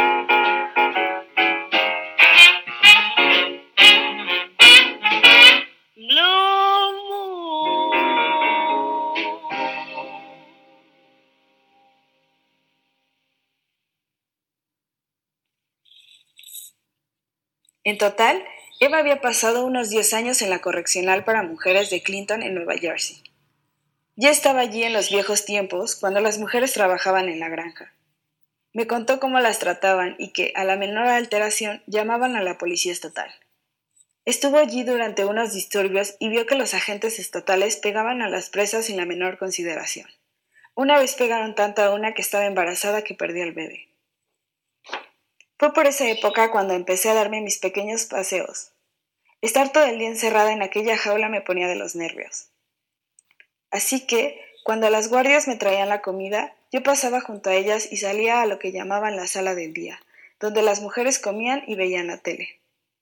En total, Eva había pasado unos 10 años en la correccional para mujeres de Clinton en Nueva Jersey. Ya estaba allí en los viejos tiempos, cuando las mujeres trabajaban en la granja. Me contó cómo las trataban y que, a la menor alteración, llamaban a la policía estatal. Estuvo allí durante unos disturbios y vio que los agentes estatales pegaban a las presas sin la menor consideración. Una vez pegaron tanto a una que estaba embarazada que perdió al bebé. Fue por esa época cuando empecé a darme mis pequeños paseos. Estar todo el día encerrada en aquella jaula me ponía de los nervios. Así que, cuando las guardias me traían la comida, yo pasaba junto a ellas y salía a lo que llamaban la sala del día, donde las mujeres comían y veían la tele.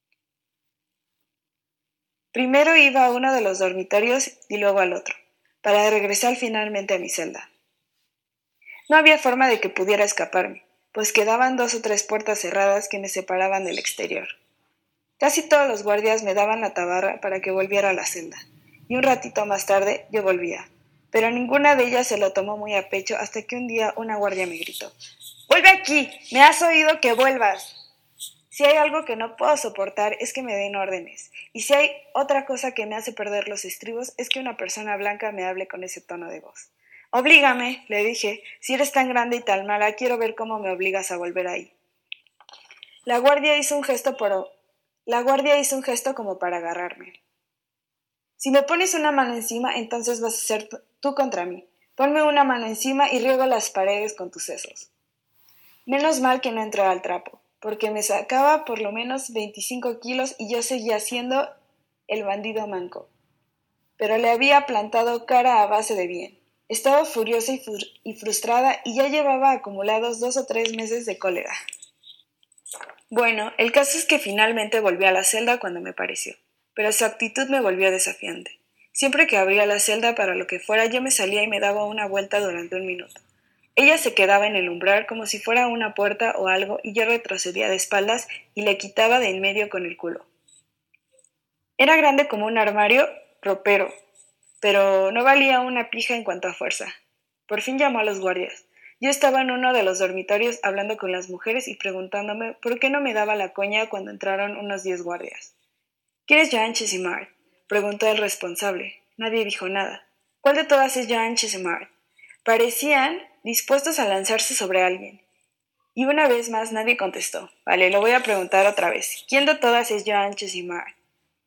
Primero iba a uno de los dormitorios y luego al otro, para regresar finalmente a mi celda. No había forma de que pudiera escaparme, pues quedaban 2 o 3 puertas cerradas que me separaban del exterior. Casi todos los guardias me daban la tabarra para que volviera a la celda, y un ratito más tarde yo volvía, pero ninguna de ellas se lo tomó muy a pecho hasta que un día una guardia me gritó: «¡Vuelve aquí! ¡Me has oído que vuelvas!». Si hay algo que no puedo soportar es que me den órdenes, y si hay otra cosa que me hace perder los estribos es que una persona blanca me hable con ese tono de voz. «Oblígame», le dije, «si eres tan grande y tan mala, quiero ver cómo me obligas a volver ahí». La guardia hizo un gesto como para agarrarme. «Si me pones una mano encima, entonces vas a ser tú contra mí. Ponme una mano encima y riego las paredes con tus sesos». Menos mal que no entró al trapo, porque me sacaba por lo menos 25 kilos y yo seguía siendo el bandido manco. Pero le había plantado cara a base de bien. Estaba furiosa y frustrada y ya llevaba acumulados 2 o 3 meses de cólera. Bueno, el caso es que finalmente volví a la celda cuando me pareció, pero su actitud me volvió desafiante. Siempre que abría la celda para lo que fuera, yo me salía y me daba una vuelta durante 1 minuto. Ella se quedaba en el umbral como si fuera una puerta o algo y yo retrocedía de espaldas y le quitaba de en medio con el culo. Era grande como un armario ropero, pero no valía una pija en cuanto a fuerza. Por fin llamó a los guardias. Yo estaba en uno de los dormitorios hablando con las mujeres y preguntándome por qué no me daba la coña cuando entraron unos 10 guardias. ¿Quién es Joan Chesimard?, preguntó el responsable. Nadie dijo nada. ¿Cuál de todas es Joan Chesimard? Parecían dispuestos a lanzarse sobre alguien. Y una vez más nadie contestó. Vale, lo voy a preguntar otra vez. ¿Quién de todas es Joan Chesimard?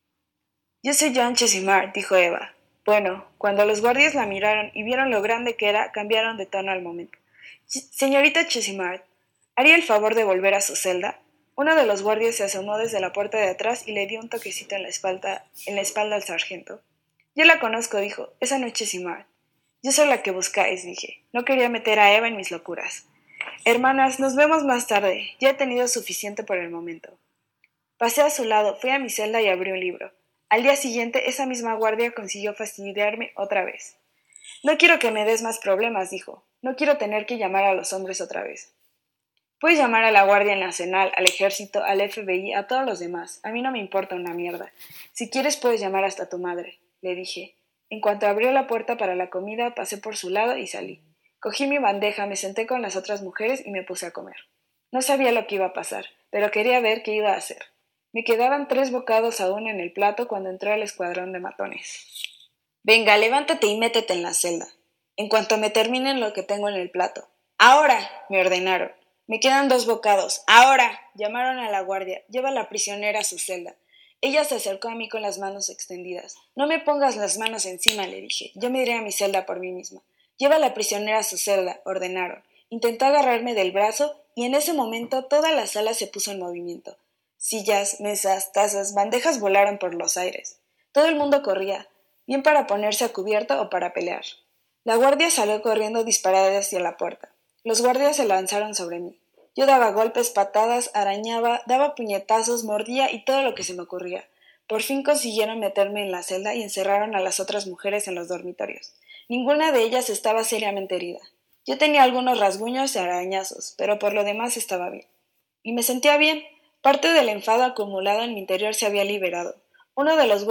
Yo soy Joan Chesimard, dijo Eva. Bueno, cuando los guardias la miraron y vieron lo grande que era, cambiaron de tono al momento. Señorita Chesimard, ¿haría el favor de volver a su celda? Uno de los guardias se asomó desde la puerta de atrás y le dio un toquecito en la espalda al sargento. Yo la conozco, dijo. Esa no es Chesimard. Yo soy la que buscáis, dije. No quería meter a Eva en mis locuras. Hermanas, nos vemos más tarde. Ya he tenido suficiente por el momento. Pasé a su lado, fui a mi celda y abrí un libro. Al día siguiente, esa misma guardia consiguió fastidiarme otra vez. No quiero que me des más problemas, dijo. No quiero tener que llamar a los hombres otra vez. Puedes llamar a la Guardia Nacional, al Ejército, al FBI, a todos los demás. A mí no me importa una mierda. Si quieres puedes llamar hasta a tu madre, le dije. En cuanto abrió la puerta para la comida, pasé por su lado y salí. Cogí mi bandeja, me senté con las otras mujeres y me puse a comer. No sabía lo que iba a pasar, pero quería ver qué iba a hacer. Me quedaban 3 bocados aún en el plato cuando entró el escuadrón de matones. Venga, levántate y métete en la celda. En cuanto me terminen lo que tengo en el plato. ¡Ahora!, me ordenaron. Me quedan 2 bocados. ¡Ahora!, llamaron a la guardia. Lleva a la prisionera a su celda. Ella se acercó a mí con las manos extendidas. No me pongas las manos encima, le dije. Yo me iré a mi celda por mí misma. Lleva a la prisionera a su celda, ordenaron. Intentó agarrarme del brazo y en ese momento toda la sala se puso en movimiento. Sillas, mesas, tazas, bandejas volaron por los aires. Todo el mundo corría, bien para ponerse a cubierto o para pelear. La guardia salió corriendo disparada hacia la puerta. Los guardias se lanzaron sobre mí. Yo daba golpes, patadas, arañaba, daba puñetazos, mordía y todo lo que se me ocurría. Por fin consiguieron meterme en la celda y encerraron a las otras mujeres en los dormitorios. Ninguna de ellas estaba seriamente herida. Yo tenía algunos rasguños y arañazos, pero por lo demás estaba bien. Y me sentía bien. Parte del enfado acumulado en mi interior se había liberado. Uno de los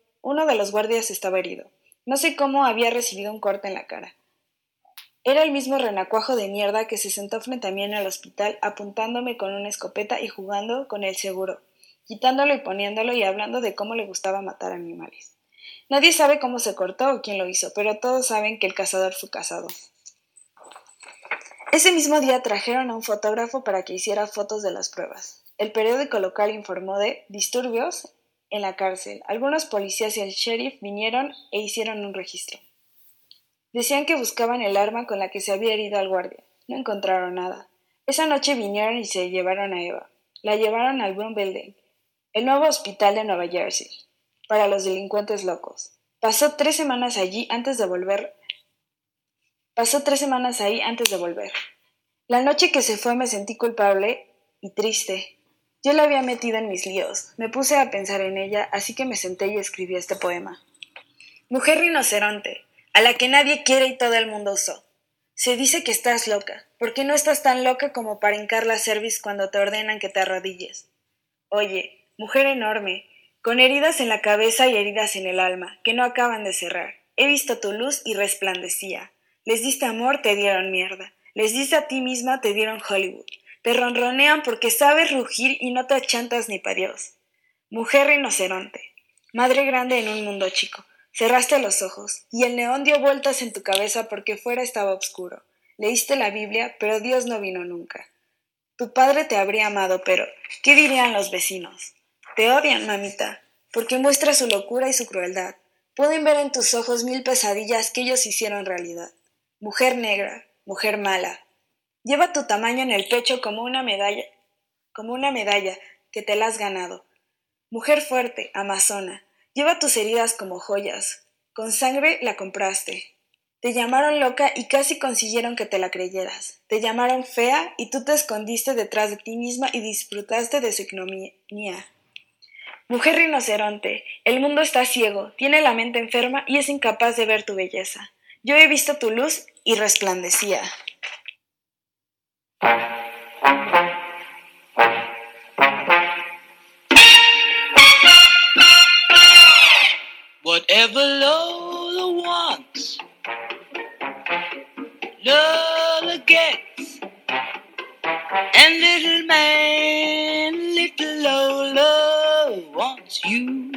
guardias estaba herido. No sé cómo había recibido un corte en la cara. Era el mismo renacuajo de mierda que se sentó frente a mí en el hospital apuntándome con una escopeta y jugando con el seguro, quitándolo y poniéndolo y hablando de cómo le gustaba matar animales. Nadie sabe cómo se cortó o quién lo hizo, pero todos saben que el cazador fue cazado. Ese mismo día trajeron a un fotógrafo para que hiciera fotos de las pruebas. El periódico local informó de disturbios en la cárcel. Algunos policías y el sheriff vinieron e hicieron un registro. Decían que buscaban el arma con la que se había herido al guardia. No encontraron nada. Esa noche vinieron y se llevaron a Eva. La llevaron al Brown Building, el nuevo hospital de Nueva Jersey, para los delincuentes locos. Pasó 3 semanas ahí antes de volver. La noche que se fue me sentí culpable y triste. Yo la había metido en mis líos. Me puse a pensar en ella, así que me senté y escribí este poema. Mujer rinoceronte, a la que nadie quiere y todo el mundo usó. Se dice que estás loca. ¿Por qué no estás tan loca como para hincar la cerviz cuando te ordenan que te arrodilles? Oye, mujer enorme, con heridas en la cabeza y heridas en el alma, que no acaban de cerrar. He visto tu luz y resplandecía. Les diste amor, te dieron mierda. Les diste a ti misma, te dieron Hollywood. Te ronronean porque sabes rugir y no te achantas ni pa' Dios. Mujer rinoceronte, madre grande en un mundo chico. Cerraste los ojos, y el neón dio vueltas en tu cabeza porque fuera estaba oscuro. Leíste la Biblia, pero Dios no vino nunca. Tu padre te habría amado, pero ¿qué dirían los vecinos? Te odian, mamita, porque muestras su locura y su crueldad. Pueden ver en tus ojos 1000 pesadillas que ellos hicieron realidad. Mujer negra, mujer mala. Lleva tu tamaño en el pecho como como una medalla, que te la has ganado. Mujer fuerte, amazona, lleva tus heridas como joyas. Con sangre la compraste. Te llamaron loca y casi consiguieron que te la creyeras. Te llamaron fea y tú te escondiste detrás de ti misma y disfrutaste de su ignominia. Mujer rinoceronte, el mundo está ciego, tiene la mente enferma y es incapaz de ver tu belleza. Yo he visto tu luz y resplandecía. Whatever Lola wants, Lola gets. And little Lola wants you.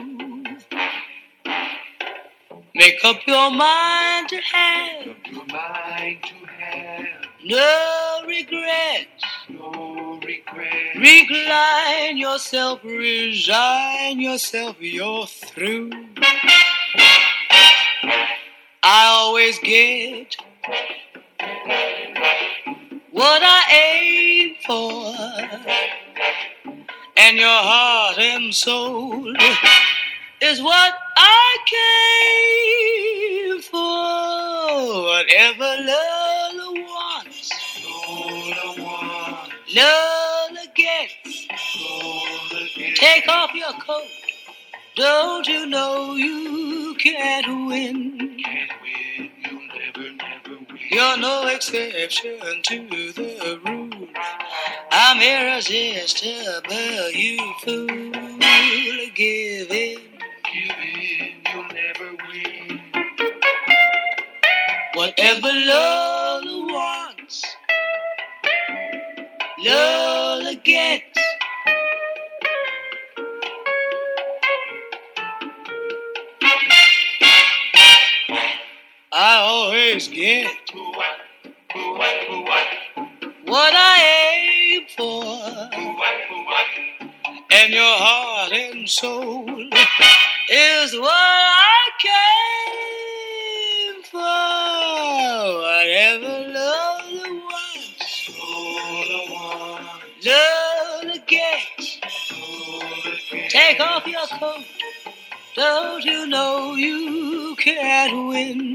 Make up your mind to have no regrets. Recline yourself, resign yourself, you're through. I always get what I aim for, and your heart and soul is what I came for. Whatever Lola wants, Lola gets. Take off your coat. Don't you know you can't win? You're no exception to the rule. I'm irresistible, you fool. Give in, you'll never win. Whatever Lola wants, Lola gets. I always get what I aim for, and your heart and soul is what I came for. Whatever Lola wants, Lola gets. Take off your coat. Don't you know you can't win?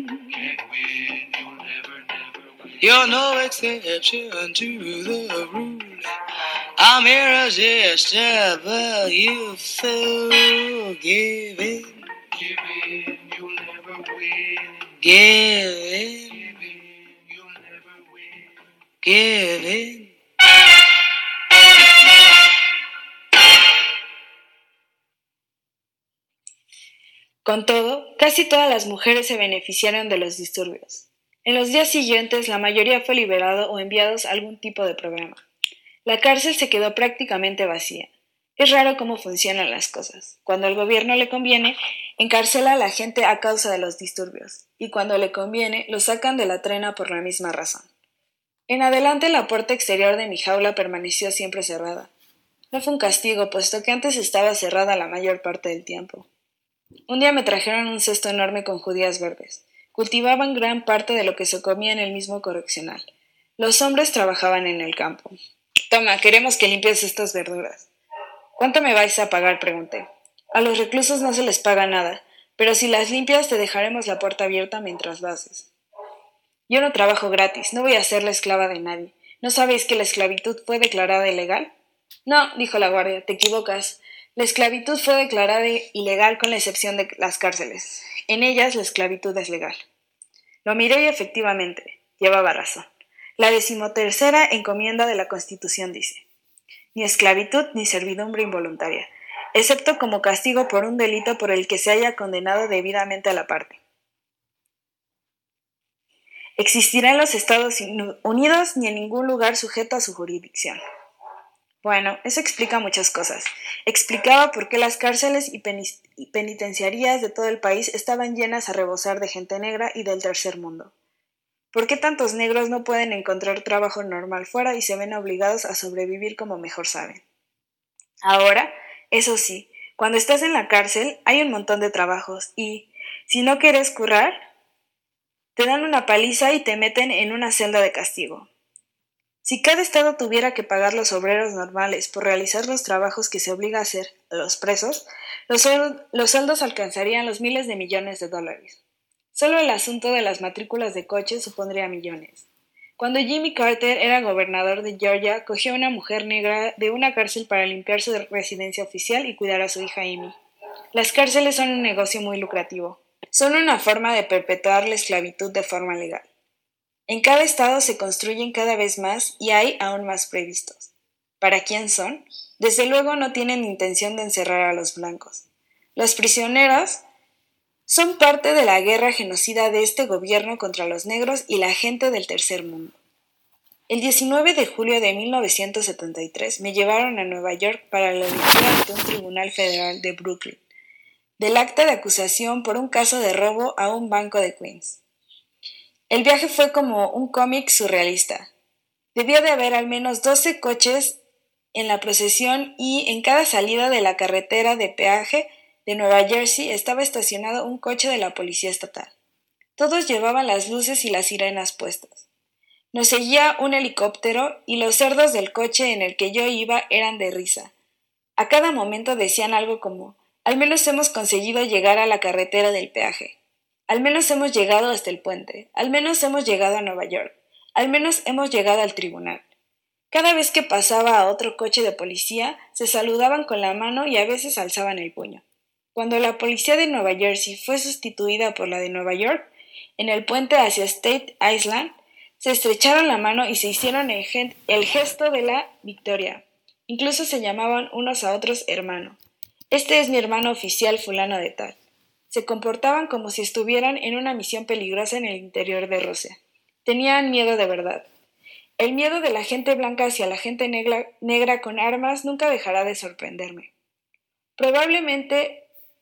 You're no exception to the rule. I'm irresistible, you fool. Give in, you'll never win. Give in, you'll never win. Give in. Con todo, casi todas las mujeres se beneficiaron de los disturbios. En los días siguientes, la mayoría fue liberado o enviados a algún tipo de programa. La cárcel se quedó prácticamente vacía. Es raro cómo funcionan las cosas. Cuando al gobierno le conviene, encarcela a la gente a causa de los disturbios, y cuando le conviene, lo sacan de la trena por la misma razón. En adelante, la puerta exterior de mi jaula permaneció siempre cerrada. No fue un castigo, puesto que antes estaba cerrada la mayor parte del tiempo. Un día me trajeron un cesto enorme con judías verdes. Cultivaban gran parte de lo que se comía en el mismo correccional. Los hombres trabajaban en el campo. Toma, queremos que limpies estas verduras. ¿Cuánto me vais a pagar?, pregunté. A los reclusos no se les paga nada, pero si las limpias te dejaremos la puerta abierta mientras lo haces. Yo no trabajo gratis, no voy a ser la esclava de nadie. ¿No sabéis que la esclavitud fue declarada ilegal? No, dijo la guardia, te equivocas. La esclavitud fue declarada ilegal con la excepción de las cárceles. En ellas la esclavitud es legal. Lo miré y efectivamente, llevaba razón. La 13ª encomienda de la Constitución dice: ni esclavitud ni servidumbre involuntaria, excepto como castigo por un delito por el que se haya condenado debidamente a la parte. Existirá en los Estados Unidos ni en ningún lugar sujeto a su jurisdicción. Bueno, eso explica muchas cosas. Explicaba por qué las cárceles y penitenciarías de todo el país estaban llenas a rebosar de gente negra y del tercer mundo. ¿Por qué tantos negros no pueden encontrar trabajo normal fuera y se ven obligados a sobrevivir como mejor saben? Ahora, eso sí, cuando estás en la cárcel hay un montón de trabajos y, si no quieres currar, te dan una paliza y te meten en una celda de castigo. Si cada estado tuviera que pagar los obreros normales por realizar los trabajos que se obliga a hacer a los presos, los sueldos alcanzarían los miles de millones de dólares. Solo el asunto de las matrículas de coches supondría millones. Cuando Jimmy Carter era gobernador de Georgia, cogió a una mujer negra de una cárcel para limpiar su residencia oficial y cuidar a su hija Amy. Las cárceles son un negocio muy lucrativo. Son una forma de perpetuar la esclavitud de forma legal. En cada estado se construyen cada vez más y hay aún más previstos. ¿Para quién son? Desde luego no tienen intención de encerrar a los blancos. Los prisioneros son parte de la guerra genocida de este gobierno contra los negros y la gente del tercer mundo. El 19 de julio de 1973 me llevaron a Nueva York para la lectura ante un tribunal federal de Brooklyn del acta de acusación por un caso de robo a un banco de Queens. El viaje fue como un cómic surrealista. Debió de haber al menos 12 coches en la procesión y en cada salida de la carretera de peaje de Nueva Jersey estaba estacionado un coche de la policía estatal. Todos llevaban las luces y las sirenas puestas. Nos seguía un helicóptero y los cerdos del coche en el que yo iba eran de risa. A cada momento decían algo como: al menos hemos conseguido llegar a la carretera del peaje. Al menos hemos llegado hasta el puente. Al menos hemos llegado a Nueva York. Al menos hemos llegado al tribunal. Cada vez que pasaba a otro coche de policía, se saludaban con la mano y a veces alzaban el puño. Cuando la policía de Nueva Jersey fue sustituida por la de Nueva York, en el puente hacia State Island, se estrecharon la mano y se hicieron el gesto de la victoria. Incluso se llamaban unos a otros hermano. Este es mi hermano oficial fulano de tal. Se comportaban como si estuvieran en una misión peligrosa en el interior de Rusia. Tenían miedo de verdad. El miedo de la gente blanca hacia la gente negra con armas nunca dejará de sorprenderme. Probablemente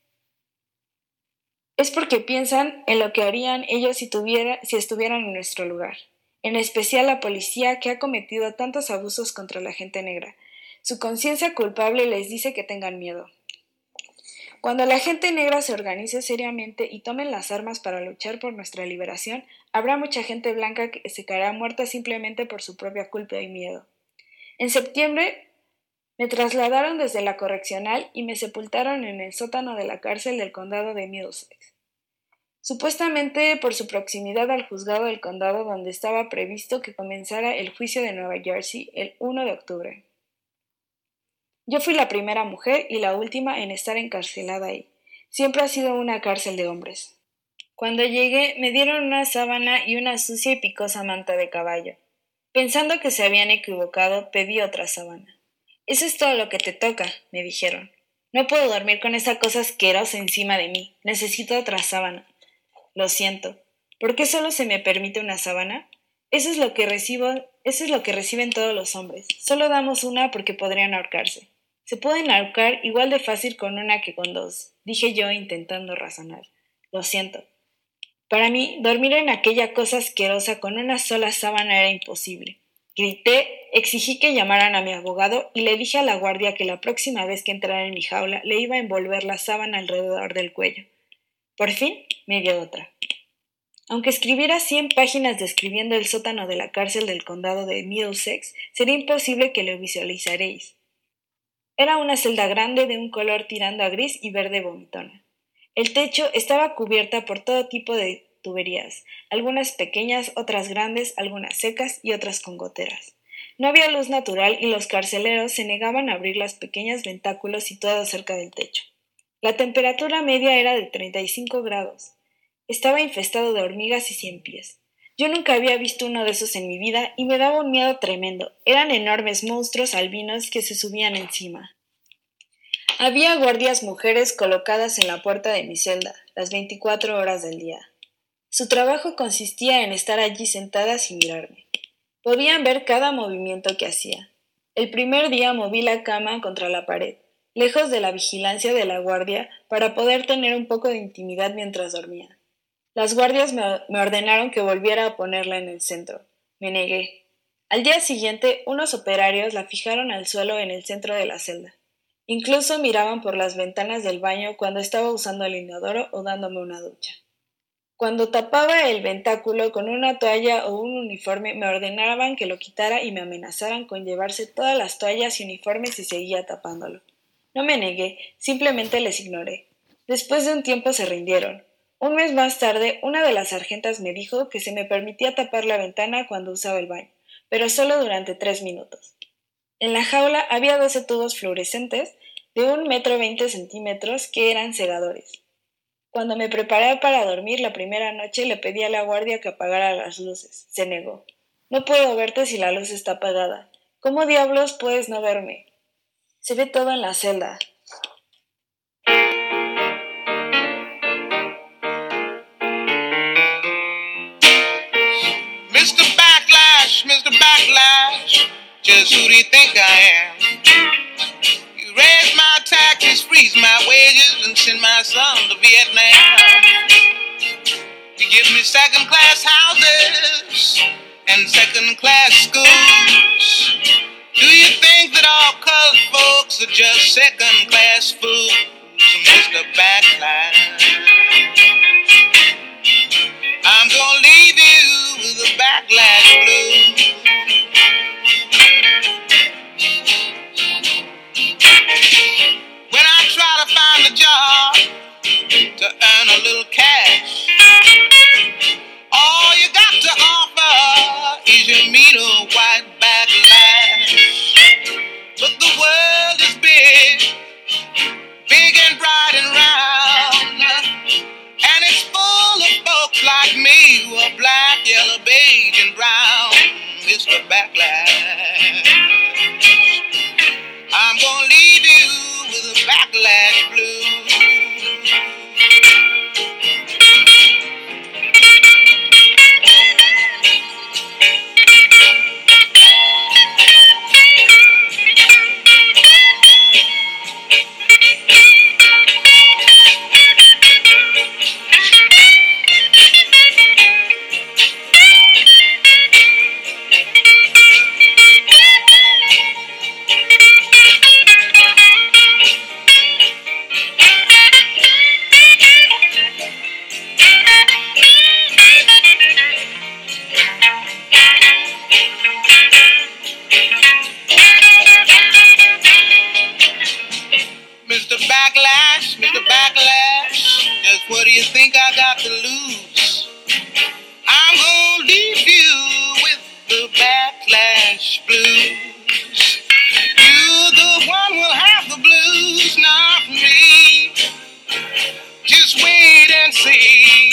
es porque piensan en lo que harían ellos si estuvieran en nuestro lugar. En especial la policía que ha cometido tantos abusos contra la gente negra. Su conciencia culpable les dice que tengan miedo. Cuando la gente negra se organice seriamente y tomen las armas para luchar por nuestra liberación, habrá mucha gente blanca que se caerá muerta simplemente por su propia culpa y miedo. En septiembre me trasladaron desde la correccional y me sepultaron en el sótano de la cárcel del condado de Middlesex. Supuestamente por su proximidad al juzgado del condado donde estaba previsto que comenzara el juicio de Nueva Jersey el 1 de octubre. Yo fui la primera mujer y la última en estar encarcelada ahí. Siempre ha sido una cárcel de hombres. Cuando llegué, me dieron una sábana y una sucia y picosa manta de caballo. Pensando que se habían equivocado, pedí otra sábana. «Eso es todo lo que te toca», me dijeron. «No puedo dormir con esa cosa asquerosa encima de mí. Necesito otra sábana». «Lo siento. ¿Por qué solo se me permite una sábana?» Eso es lo que reciben todos los hombres. Solo damos una porque podrían ahorcarse. Se pueden ahorcar igual de fácil con una que con dos, dije yo intentando razonar. Lo siento. Para mí, dormir en aquella cosa asquerosa con una sola sábana era imposible. Grité, exigí que llamaran a mi abogado y le dije a la guardia que la próxima vez que entrara en mi jaula le iba a envolver la sábana alrededor del cuello. Por fin, me dio otra. Aunque escribiera 100 páginas describiendo el sótano de la cárcel del condado de Middlesex, sería imposible que lo visualizaréis. Era una celda grande de un color tirando a gris y verde vomitona. El techo estaba cubierta por todo tipo de tuberías, algunas pequeñas, otras grandes, algunas secas y otras con goteras. No había luz natural y los carceleros se negaban a abrir las pequeñas ventáculos situados cerca del techo. La temperatura media era de 35 grados. Estaba infestado de hormigas y 100 pies. Yo nunca había visto uno de esos en mi vida y me daba un miedo tremendo. Eran enormes monstruos albinos que se subían encima. Había guardias mujeres colocadas en la puerta de mi celda, las 24 horas del día. Su trabajo consistía en estar allí sentadas y mirarme. Podían ver cada movimiento que hacía. El primer día moví la cama contra la pared, lejos de la vigilancia de la guardia, para poder tener un poco de intimidad mientras dormía. Las guardias me ordenaron que volviera a ponerla en el centro. Me negué. Al día siguiente, unos operarios la fijaron al suelo en el centro de la celda. Incluso miraban por las ventanas del baño cuando estaba usando el inodoro o dándome una ducha. Cuando tapaba el ventáculo con una toalla o un uniforme, me ordenaban que lo quitara y me amenazaran con llevarse todas las toallas y uniformes si seguía tapándolo. No me negué, simplemente les ignoré. Después de un tiempo se rindieron. Un mes más tarde, una de las sargentas me dijo que se me permitía tapar la ventana cuando usaba el baño, pero solo durante 3 minutos. En la jaula había 12 tubos fluorescentes de 1,20 m que eran cegadores. Cuando me preparé para dormir la primera noche le pedí a la guardia que apagara las luces. Se negó. No puedo verte si la luz está apagada. ¿Cómo diablos puedes no verme? Se ve todo en la celda. Mr. Backlash, just who do you think I am? You raise my taxes, freeze my wages, and send my son to Vietnam. You give me second-class houses and second-class schools. Do you think that all colored folks are just second-class fools, Mr. Backlash? I'm gonna leave you with a backlash blues. When I try to find a job to earn a little cash, all you got to offer is your mean old white backlash. But the world is big, big and bright and round, and it's full of folks like me who are black, yellow, beige, and brown, Mr. Backlash. I'm gonna leave you with a backlash blues. Mr. Backlash, just what do you think I got to lose? I'm gonna leave you with the backlash blues. You, the one, will have the blues, not me. Just wait and see.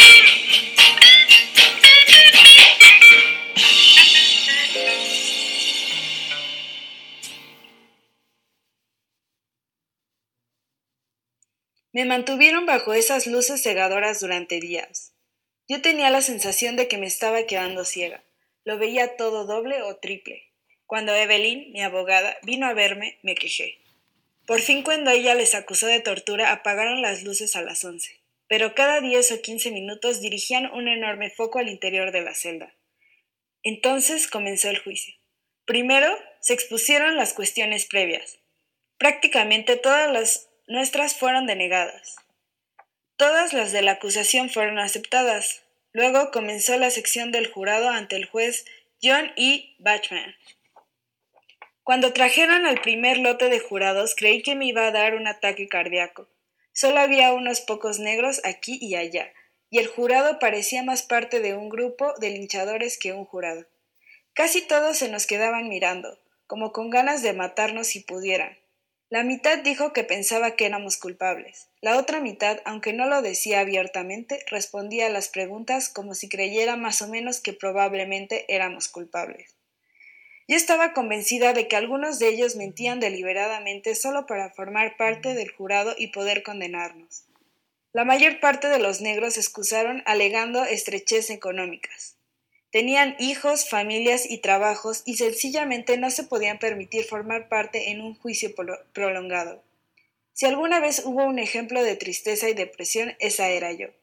Me mantuvieron bajo esas luces cegadoras durante días. Yo tenía la sensación de que me estaba quedando ciega. Lo veía todo doble o triple. Cuando Evelyn, mi abogada, vino a verme, me quejé. Por fin, cuando ella les acusó de tortura, apagaron las luces a las 11. Pero cada 10 o 15 minutos dirigían un enorme foco al interior de la celda. Entonces comenzó el juicio. Primero, se expusieron las cuestiones previas. Prácticamente todas las nuestras fueron denegadas. Todas las de la acusación fueron aceptadas. Luego comenzó la sección del jurado ante el juez John E. Bachman. Cuando trajeron al primer lote de jurados, creí que me iba a dar un ataque cardíaco. Solo había unos pocos negros aquí y allá, y el jurado parecía más parte de un grupo de linchadores que un jurado. Casi todos se nos quedaban mirando, como con ganas de matarnos si pudieran. La mitad dijo que pensaba que éramos culpables. La otra mitad, aunque no lo decía abiertamente, respondía a las preguntas como si creyera más o menos que probablemente éramos culpables. Yo estaba convencida de que algunos de ellos mentían deliberadamente solo para formar parte del jurado y poder condenarnos. La mayor parte de los negros se excusaron alegando estrechez económicas. Tenían hijos, familias y trabajos y sencillamente no se podían permitir formar parte en un juicio prolongado. Si alguna vez hubo un ejemplo de tristeza y depresión, esa era yo.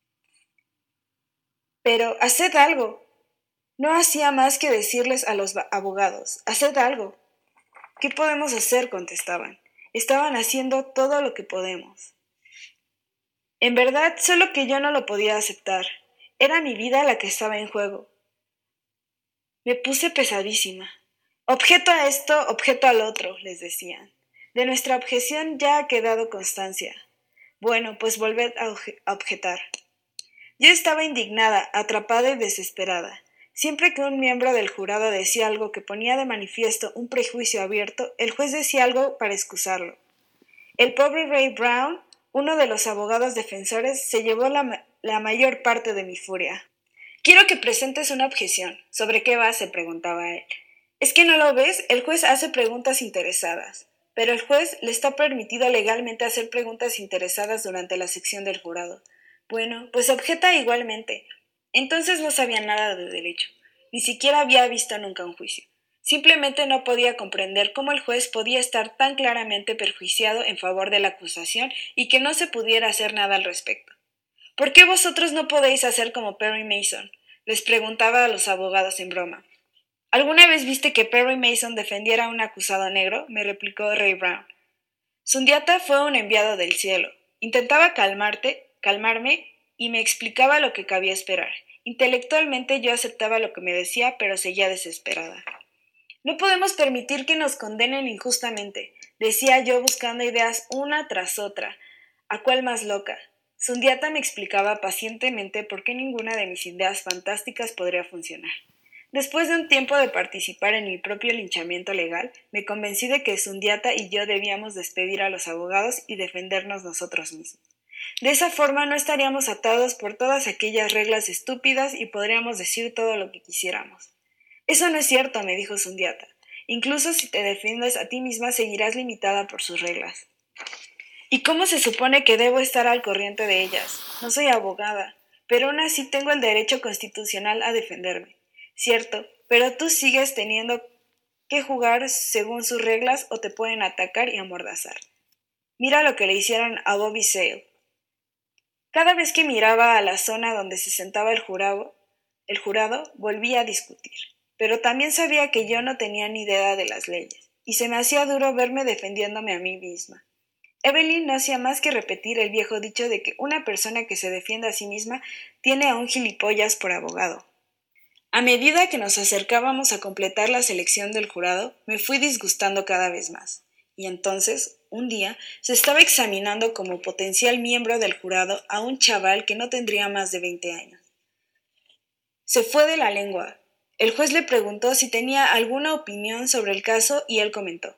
Pero, haced algo. No hacía más que decirles a los abogados, haced algo. ¿Qué podemos hacer?, contestaban. Estaban haciendo todo lo que podemos. En verdad, solo que yo no lo podía aceptar. Era mi vida la que estaba en juego. Me puse pesadísima. Objeto a esto, objeto al otro, les decían. De nuestra objeción ya ha quedado constancia. Bueno, pues volved a objetar. Yo estaba indignada, atrapada y desesperada. Siempre que un miembro del jurado decía algo que ponía de manifiesto un prejuicio abierto, el juez decía algo para excusarlo. El pobre Ray Brown, uno de los abogados defensores, se llevó la mayor parte de mi furia. Quiero que presentes una objeción. ¿Sobre qué base?, preguntaba él. ¿Es que no lo ves? El juez hace preguntas interesadas. Pero el juez le está permitido legalmente hacer preguntas interesadas durante la sección del jurado. Bueno, pues objeta igualmente. Entonces no sabía nada de derecho. Ni siquiera había visto nunca un juicio. Simplemente no podía comprender cómo el juez podía estar tan claramente perjuiciado en favor de la acusación y que no se pudiera hacer nada al respecto. ¿Por qué vosotros no podéis hacer como Perry Mason?, les preguntaba a los abogados en broma. ¿Alguna vez viste que Perry Mason defendiera a un acusado negro?, me replicó Ray Brown. Sundiata fue un enviado del cielo. Intentaba calmarme y me explicaba lo que cabía esperar. Intelectualmente yo aceptaba lo que me decía, pero seguía desesperada. No podemos permitir que nos condenen injustamente, decía yo buscando ideas una tras otra. ¿A cuál más loca? Sundiata me explicaba pacientemente por qué ninguna de mis ideas fantásticas podría funcionar. Después de un tiempo de participar en mi propio linchamiento legal, me convencí de que Sundiata y yo debíamos despedir a los abogados y defendernos nosotros mismos. De esa forma no estaríamos atados por todas aquellas reglas estúpidas y podríamos decir todo lo que quisiéramos. Eso no es cierto, me dijo Sundiata. Incluso si te defiendes a ti misma, seguirás limitada por sus reglas. ¿Y cómo se supone que debo estar al corriente de ellas? No soy abogada, pero aún así tengo el derecho constitucional a defenderme. Cierto, pero tú sigues teniendo que jugar según sus reglas o te pueden atacar y amordazar. Mira lo que le hicieron a Bobby Sale. Cada vez que miraba a la zona donde se sentaba el jurado volvía a discutir. Pero también sabía que yo no tenía ni idea de las leyes, y se me hacía duro verme defendiéndome a mí misma. Evelyn no hacía más que repetir el viejo dicho de que una persona que se defiende a sí misma tiene a un gilipollas por abogado. A medida que nos acercábamos a completar la selección del jurado, me fui disgustando cada vez más. Y entonces, un día, se estaba examinando como potencial miembro del jurado a un chaval que no tendría más de 20 años. Se fue de la lengua. El juez le preguntó si tenía alguna opinión sobre el caso y él comentó: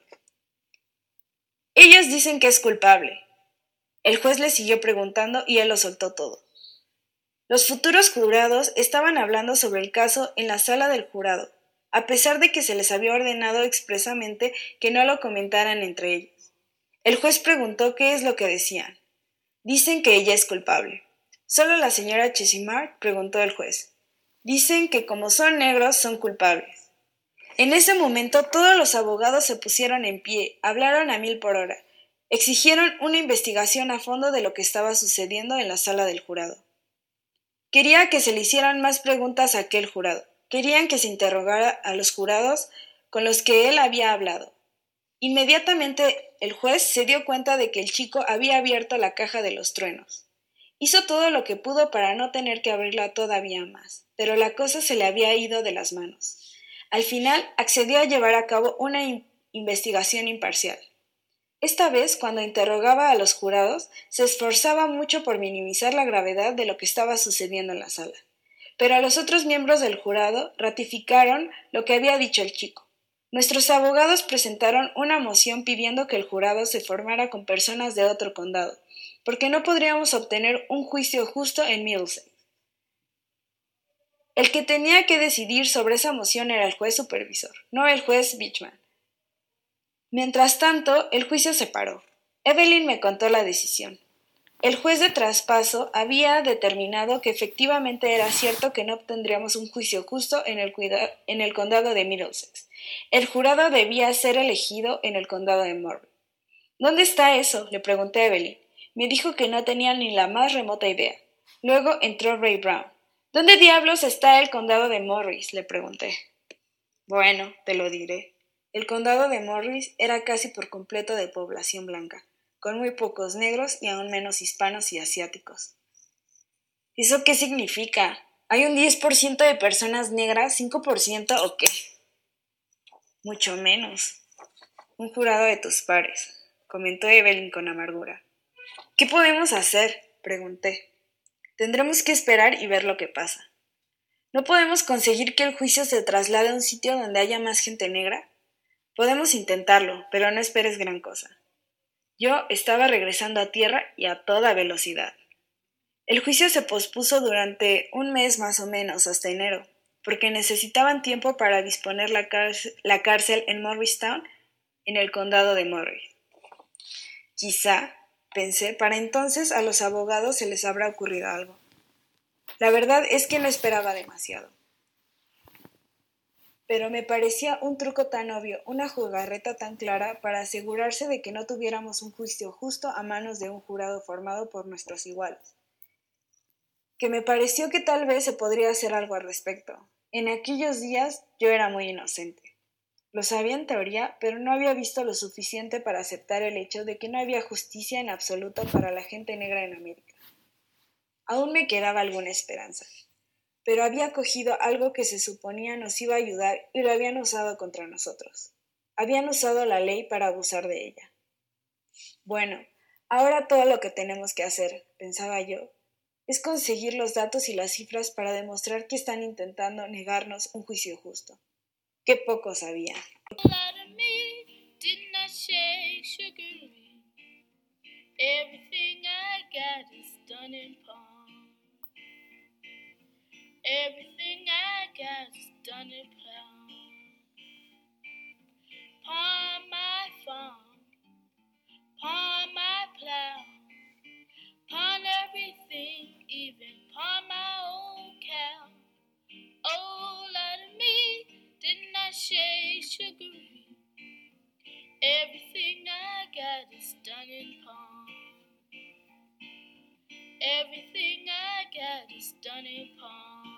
ellos dicen que es culpable. El juez le siguió preguntando y él lo soltó todo. Los futuros jurados estaban hablando sobre el caso en la sala del jurado, a pesar de que se les había ordenado expresamente que no lo comentaran entre ellos. El juez preguntó qué es lo que decían. Dicen que ella es culpable. ¿Solo la señora Chesimard?, preguntó el juez. Dicen que como son negros son culpables. En ese momento todos los abogados se pusieron en pie, hablaron a 1000 por hora, exigieron una investigación a fondo de lo que estaba sucediendo en la sala del jurado. Quería que se le hicieran más preguntas a aquel jurado. Querían que se interrogara a los jurados con los que él había hablado. Inmediatamente el juez se dio cuenta de que el chico había abierto la caja de los truenos. Hizo todo lo que pudo para no tener que abrirla todavía más, pero la cosa se le había ido de las manos. Al final accedió a llevar a cabo una investigación imparcial. Esta vez, cuando interrogaba a los jurados, se esforzaba mucho por minimizar la gravedad de lo que estaba sucediendo en la sala. Pero los otros miembros del jurado ratificaron lo que había dicho el chico. Nuestros abogados presentaron una moción pidiendo que el jurado se formara con personas de otro condado, porque no podríamos obtener un juicio justo en Middlesex. El que tenía que decidir sobre esa moción era el juez supervisor, no el juez Beachman. Mientras tanto, el juicio se paró. Evelyn me contó la decisión. El juez de traspaso había determinado que efectivamente era cierto que no obtendríamos un juicio justo en el condado de Middlesex. El jurado debía ser elegido en el condado de Morris. ¿Dónde está eso?, le pregunté a Evelyn. Me dijo que no tenía ni la más remota idea. Luego entró Ray Brown. ¿Dónde diablos está el condado de Morris?, le pregunté. Bueno, te lo diré. El condado de Morris era casi por completo de población blanca, con muy pocos negros y aún menos hispanos y asiáticos. ¿Eso qué significa? ¿Hay un 10% de personas negras? ¿5% o qué? Mucho menos. Un jurado de tus pares, comentó Evelyn con amargura. ¿Qué podemos hacer?, pregunté. Tendremos que esperar y ver lo que pasa. ¿No podemos conseguir que el juicio se traslade a un sitio donde haya más gente negra? Podemos intentarlo, pero no esperes gran cosa. Yo estaba regresando a tierra y a toda velocidad. El juicio se pospuso durante un mes más o menos, hasta enero, porque necesitaban tiempo para disponer la cárcel en Morristown, en el condado de Murray. Quizá, pensé, para entonces a los abogados se les habrá ocurrido algo. La verdad es que no esperaba demasiado. Pero me parecía un truco tan obvio, una jugarreta tan clara para asegurarse de que no tuviéramos un juicio justo a manos de un jurado formado por nuestros iguales, que me pareció que tal vez se podría hacer algo al respecto. En aquellos días yo era muy inocente. Lo sabía en teoría, pero no había visto lo suficiente para aceptar el hecho de que no había justicia en absoluto para la gente negra en América. Aún me quedaba alguna esperanza, pero había cogido algo que se suponía nos iba a ayudar y lo habían usado contra nosotros. Habían usado la ley para abusar de ella. Bueno, ahora todo lo que tenemos que hacer, pensaba yo, es conseguir los datos y las cifras para demostrar que están intentando negarnos un juicio justo. ¡Qué poco sabía! Everything I got is done in pawn. Everything I got is done in pawn. Pawn my farm, pawn my plow, pawn everything, even pawn my own cow. Oh, Lord of me, didn't I shake sugary? Everything I got is done in pawn. Everything I got is done in pawn.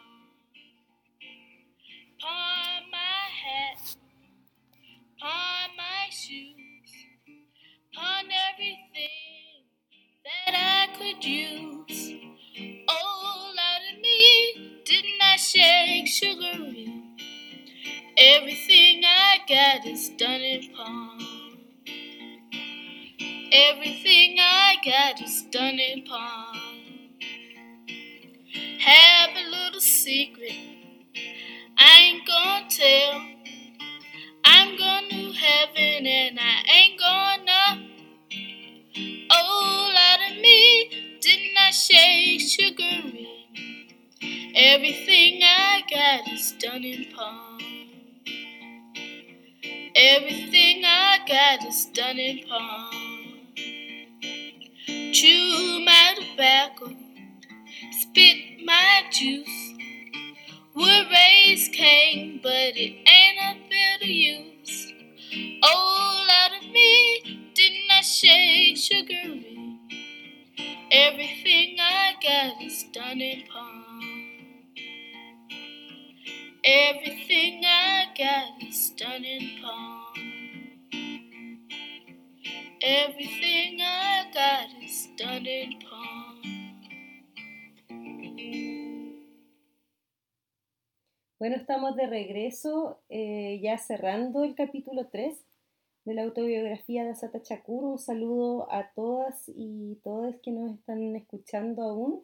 Pawn my hat, pawn my shoes, pawn everything that I could use. Oh, Lord of me, didn't I shake sugary? Everything I got is done in pawn. Everything I got is done in pawn. Have a little secret I ain't gonna tell. I'm going to heaven and I ain't gonna. Oh, Lord of me, didn't I shake sugary? Everything I got is done in pawn. Everything I got is done in pawn. Chew my tobacco, spit my juice. Would raise Cain, but it ain't a bit of use. Oh, Lord of me, didn't I shake sugary? Everything I got is done in pawn. Everything I got is done in pawn. Everything I got is done in pawn. Bueno, estamos de regreso, ya cerrando el capítulo 3 de la autobiografía de Assata Shakur. Un saludo a todas y todos que nos están escuchando aún.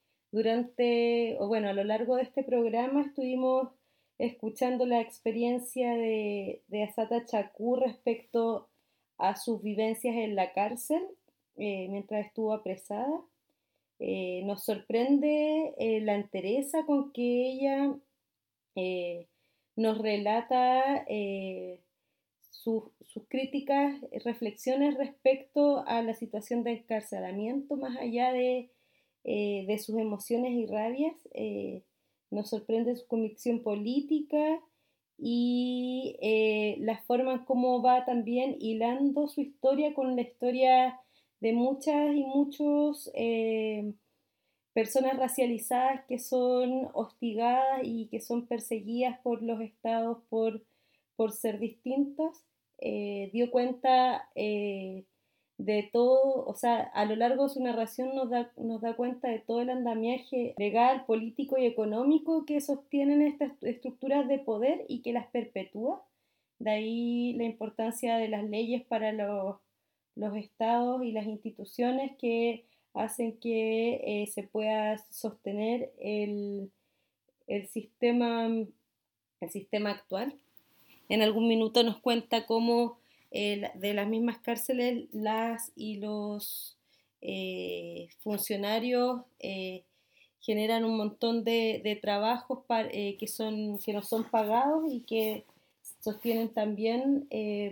A lo largo de este programa estuvimos escuchando la experiencia de Assata Shakur respecto a sus vivencias en la cárcel mientras estuvo apresada. Nos sorprende la entereza con que ella nos relata sus críticas, reflexiones respecto a la situación de encarcelamiento, más allá de sus emociones y rabias. Nos sorprende su convicción política y la forma en cómo va también hilando su historia con la historia de muchas y muchos personas racializadas que son hostigadas y que son perseguidas por los estados por ser distintas. Dio cuenta de de todo, o sea, a lo largo de su narración nos da cuenta de todo el andamiaje legal, político y económico que sostienen estas estructuras de poder y que las perpetúa. De ahí la importancia de las leyes para los estados y las instituciones que hacen que se pueda sostener el sistema actual. En algún minuto nos cuenta cómo de las mismas cárceles las y los funcionarios generan un montón de trabajos que no son pagados y que sostienen también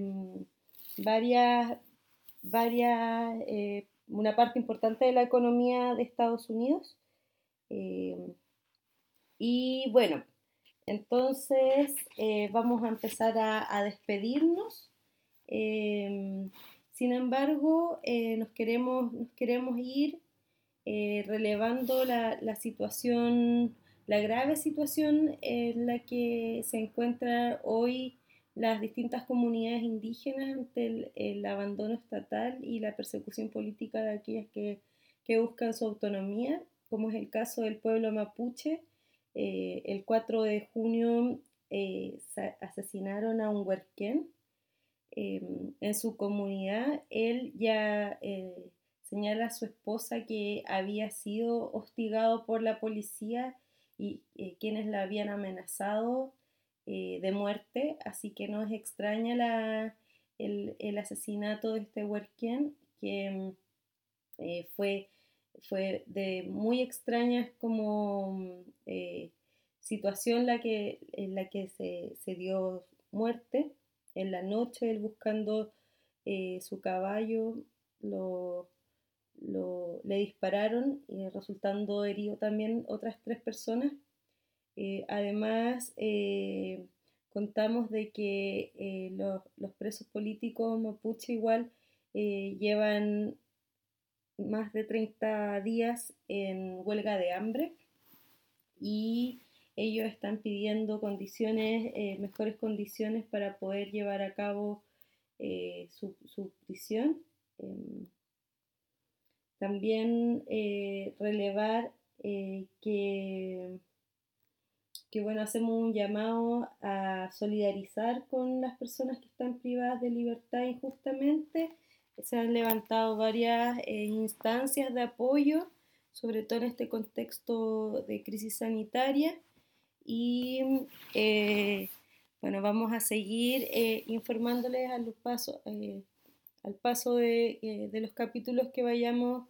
una parte importante de la economía de Estados Unidos. Y bueno, entonces vamos a empezar a despedirnos. Sin embargo, nos queremos ir relevando la situación, la grave situación en la que se encuentran hoy las distintas comunidades indígenas ante el abandono estatal y la persecución política de aquellas que buscan su autonomía, como es el caso del pueblo mapuche. El 4 de junio asesinaron a un huerquén en su comunidad. Él ya señala a su esposa que había sido hostigado por la policía y quienes la habían amenazado de muerte, así que no es extraña el asesinato de este huerquén, que fue de muy extraña como situación en la que se dio muerte. En la noche, él buscando su caballo, le dispararon, resultando herido también otras 3 personas. Además, contamos de que los presos políticos mapuche igual llevan más de 30 días en huelga de hambre y ellos están pidiendo mejores condiciones para poder llevar a cabo su prisión. También relevar que bueno, hacemos un llamado a solidarizar con las personas que están privadas de libertad injustamente. Se han levantado varias instancias de apoyo, sobre todo en este contexto de crisis sanitaria, y bueno, vamos a seguir informándoles al paso de los capítulos que vayamos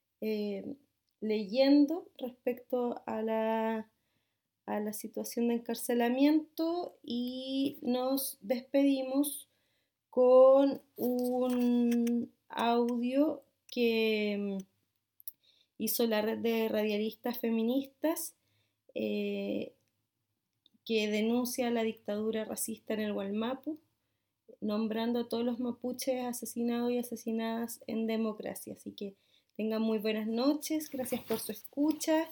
leyendo respecto a la situación de encarcelamiento, y nos despedimos con un audio que hizo la red de radialistas feministas que denuncia la dictadura racista en el Wallmapu, nombrando a todos los mapuches asesinados y asesinadas en democracia. Así que tengan muy buenas noches, gracias por su escucha.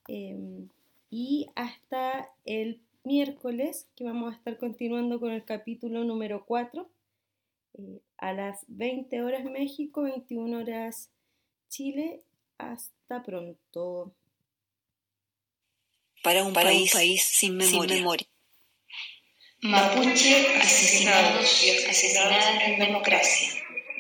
Y hasta el miércoles, que vamos a estar continuando con el capítulo número 4, a las 20 horas México, 21 horas Chile. Hasta pronto. Para un país sin memoria. Mapuche asesinados y asesinadas en democracia.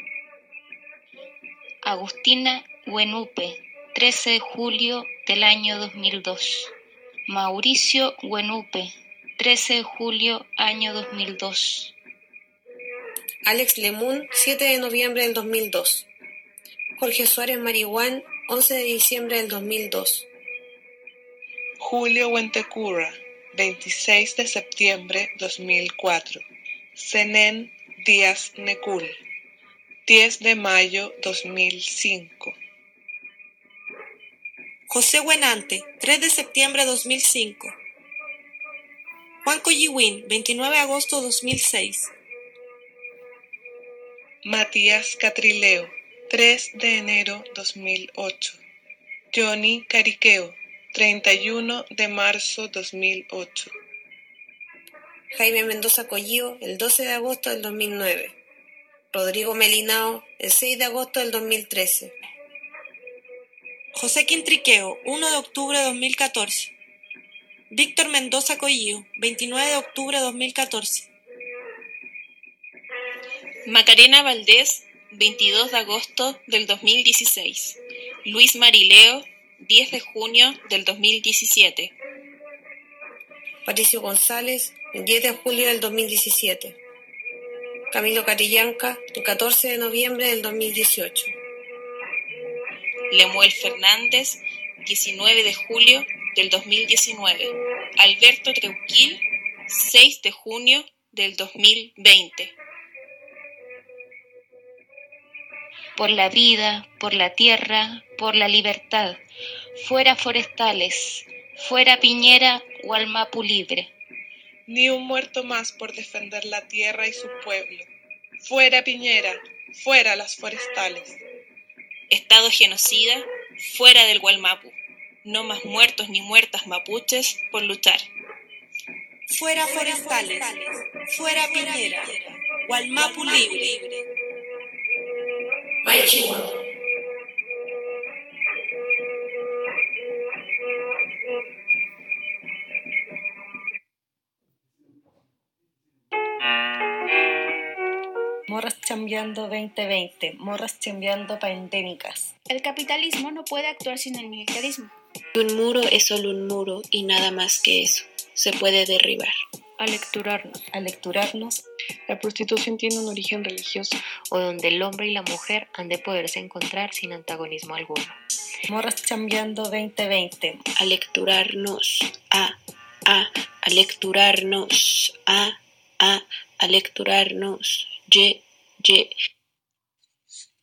Agustina Huenupe, 13 de julio del año 2002. Mauricio Huenupe, 13 de julio año 2002. Alex Lemun, 7 de noviembre del 2002. Jorge Suárez Marihuán, 11 de diciembre del 2002. Julio Huentecurra, 26 de septiembre 2004. Zenén Díaz Necul, 10 de mayo 2005. José Huenante, 3 de septiembre 2005. Juan Collihuín, 29 de agosto 2006. Matías Catrileo, 3 de enero 2008. Johnny Cariqueo, 31 de marzo 2008. Jaime Mendoza Collío, el 12 de agosto del 2009. Rodrigo Melinao, el 6 de agosto del 2013. José Quintriqueo, 1 de octubre de 2014. Víctor Mendoza Collío, 29 de octubre de 2014. Macarena Valdés, 22 de agosto del 2016. Luis Marileo, 10 de junio del 2017. Patricio González, el 10 de julio del 2017. Camilo Carillanca, el 14 de noviembre del 2018. Lemuel Fernández, 19 de julio del 2019. Alberto Treuquil, 6 de junio del 2020. Por la vida, por la tierra, por la libertad. Fuera Forestales, fuera Piñera, Gualmapu libre. Ni un muerto más por defender la tierra y su pueblo. Fuera Piñera, fuera las Forestales. Estado genocida, fuera del Gualmapu. No más muertos ni muertas mapuches por luchar. Fuera Forestales, fuera Piñera, Gualmapu libre. Morras chambeando 2020, morras chambeando pandémicas. El capitalismo no puede actuar sin el militarismo. Un muro es solo un muro y nada más que eso. Se puede derribar. Alecturarnos. La prostitución tiene un origen religioso. O donde el hombre y la mujer han de poderse encontrar sin antagonismo alguno. Morras chambeando 2020. Alecturarnos, alecturarnos, alecturarnos, ye.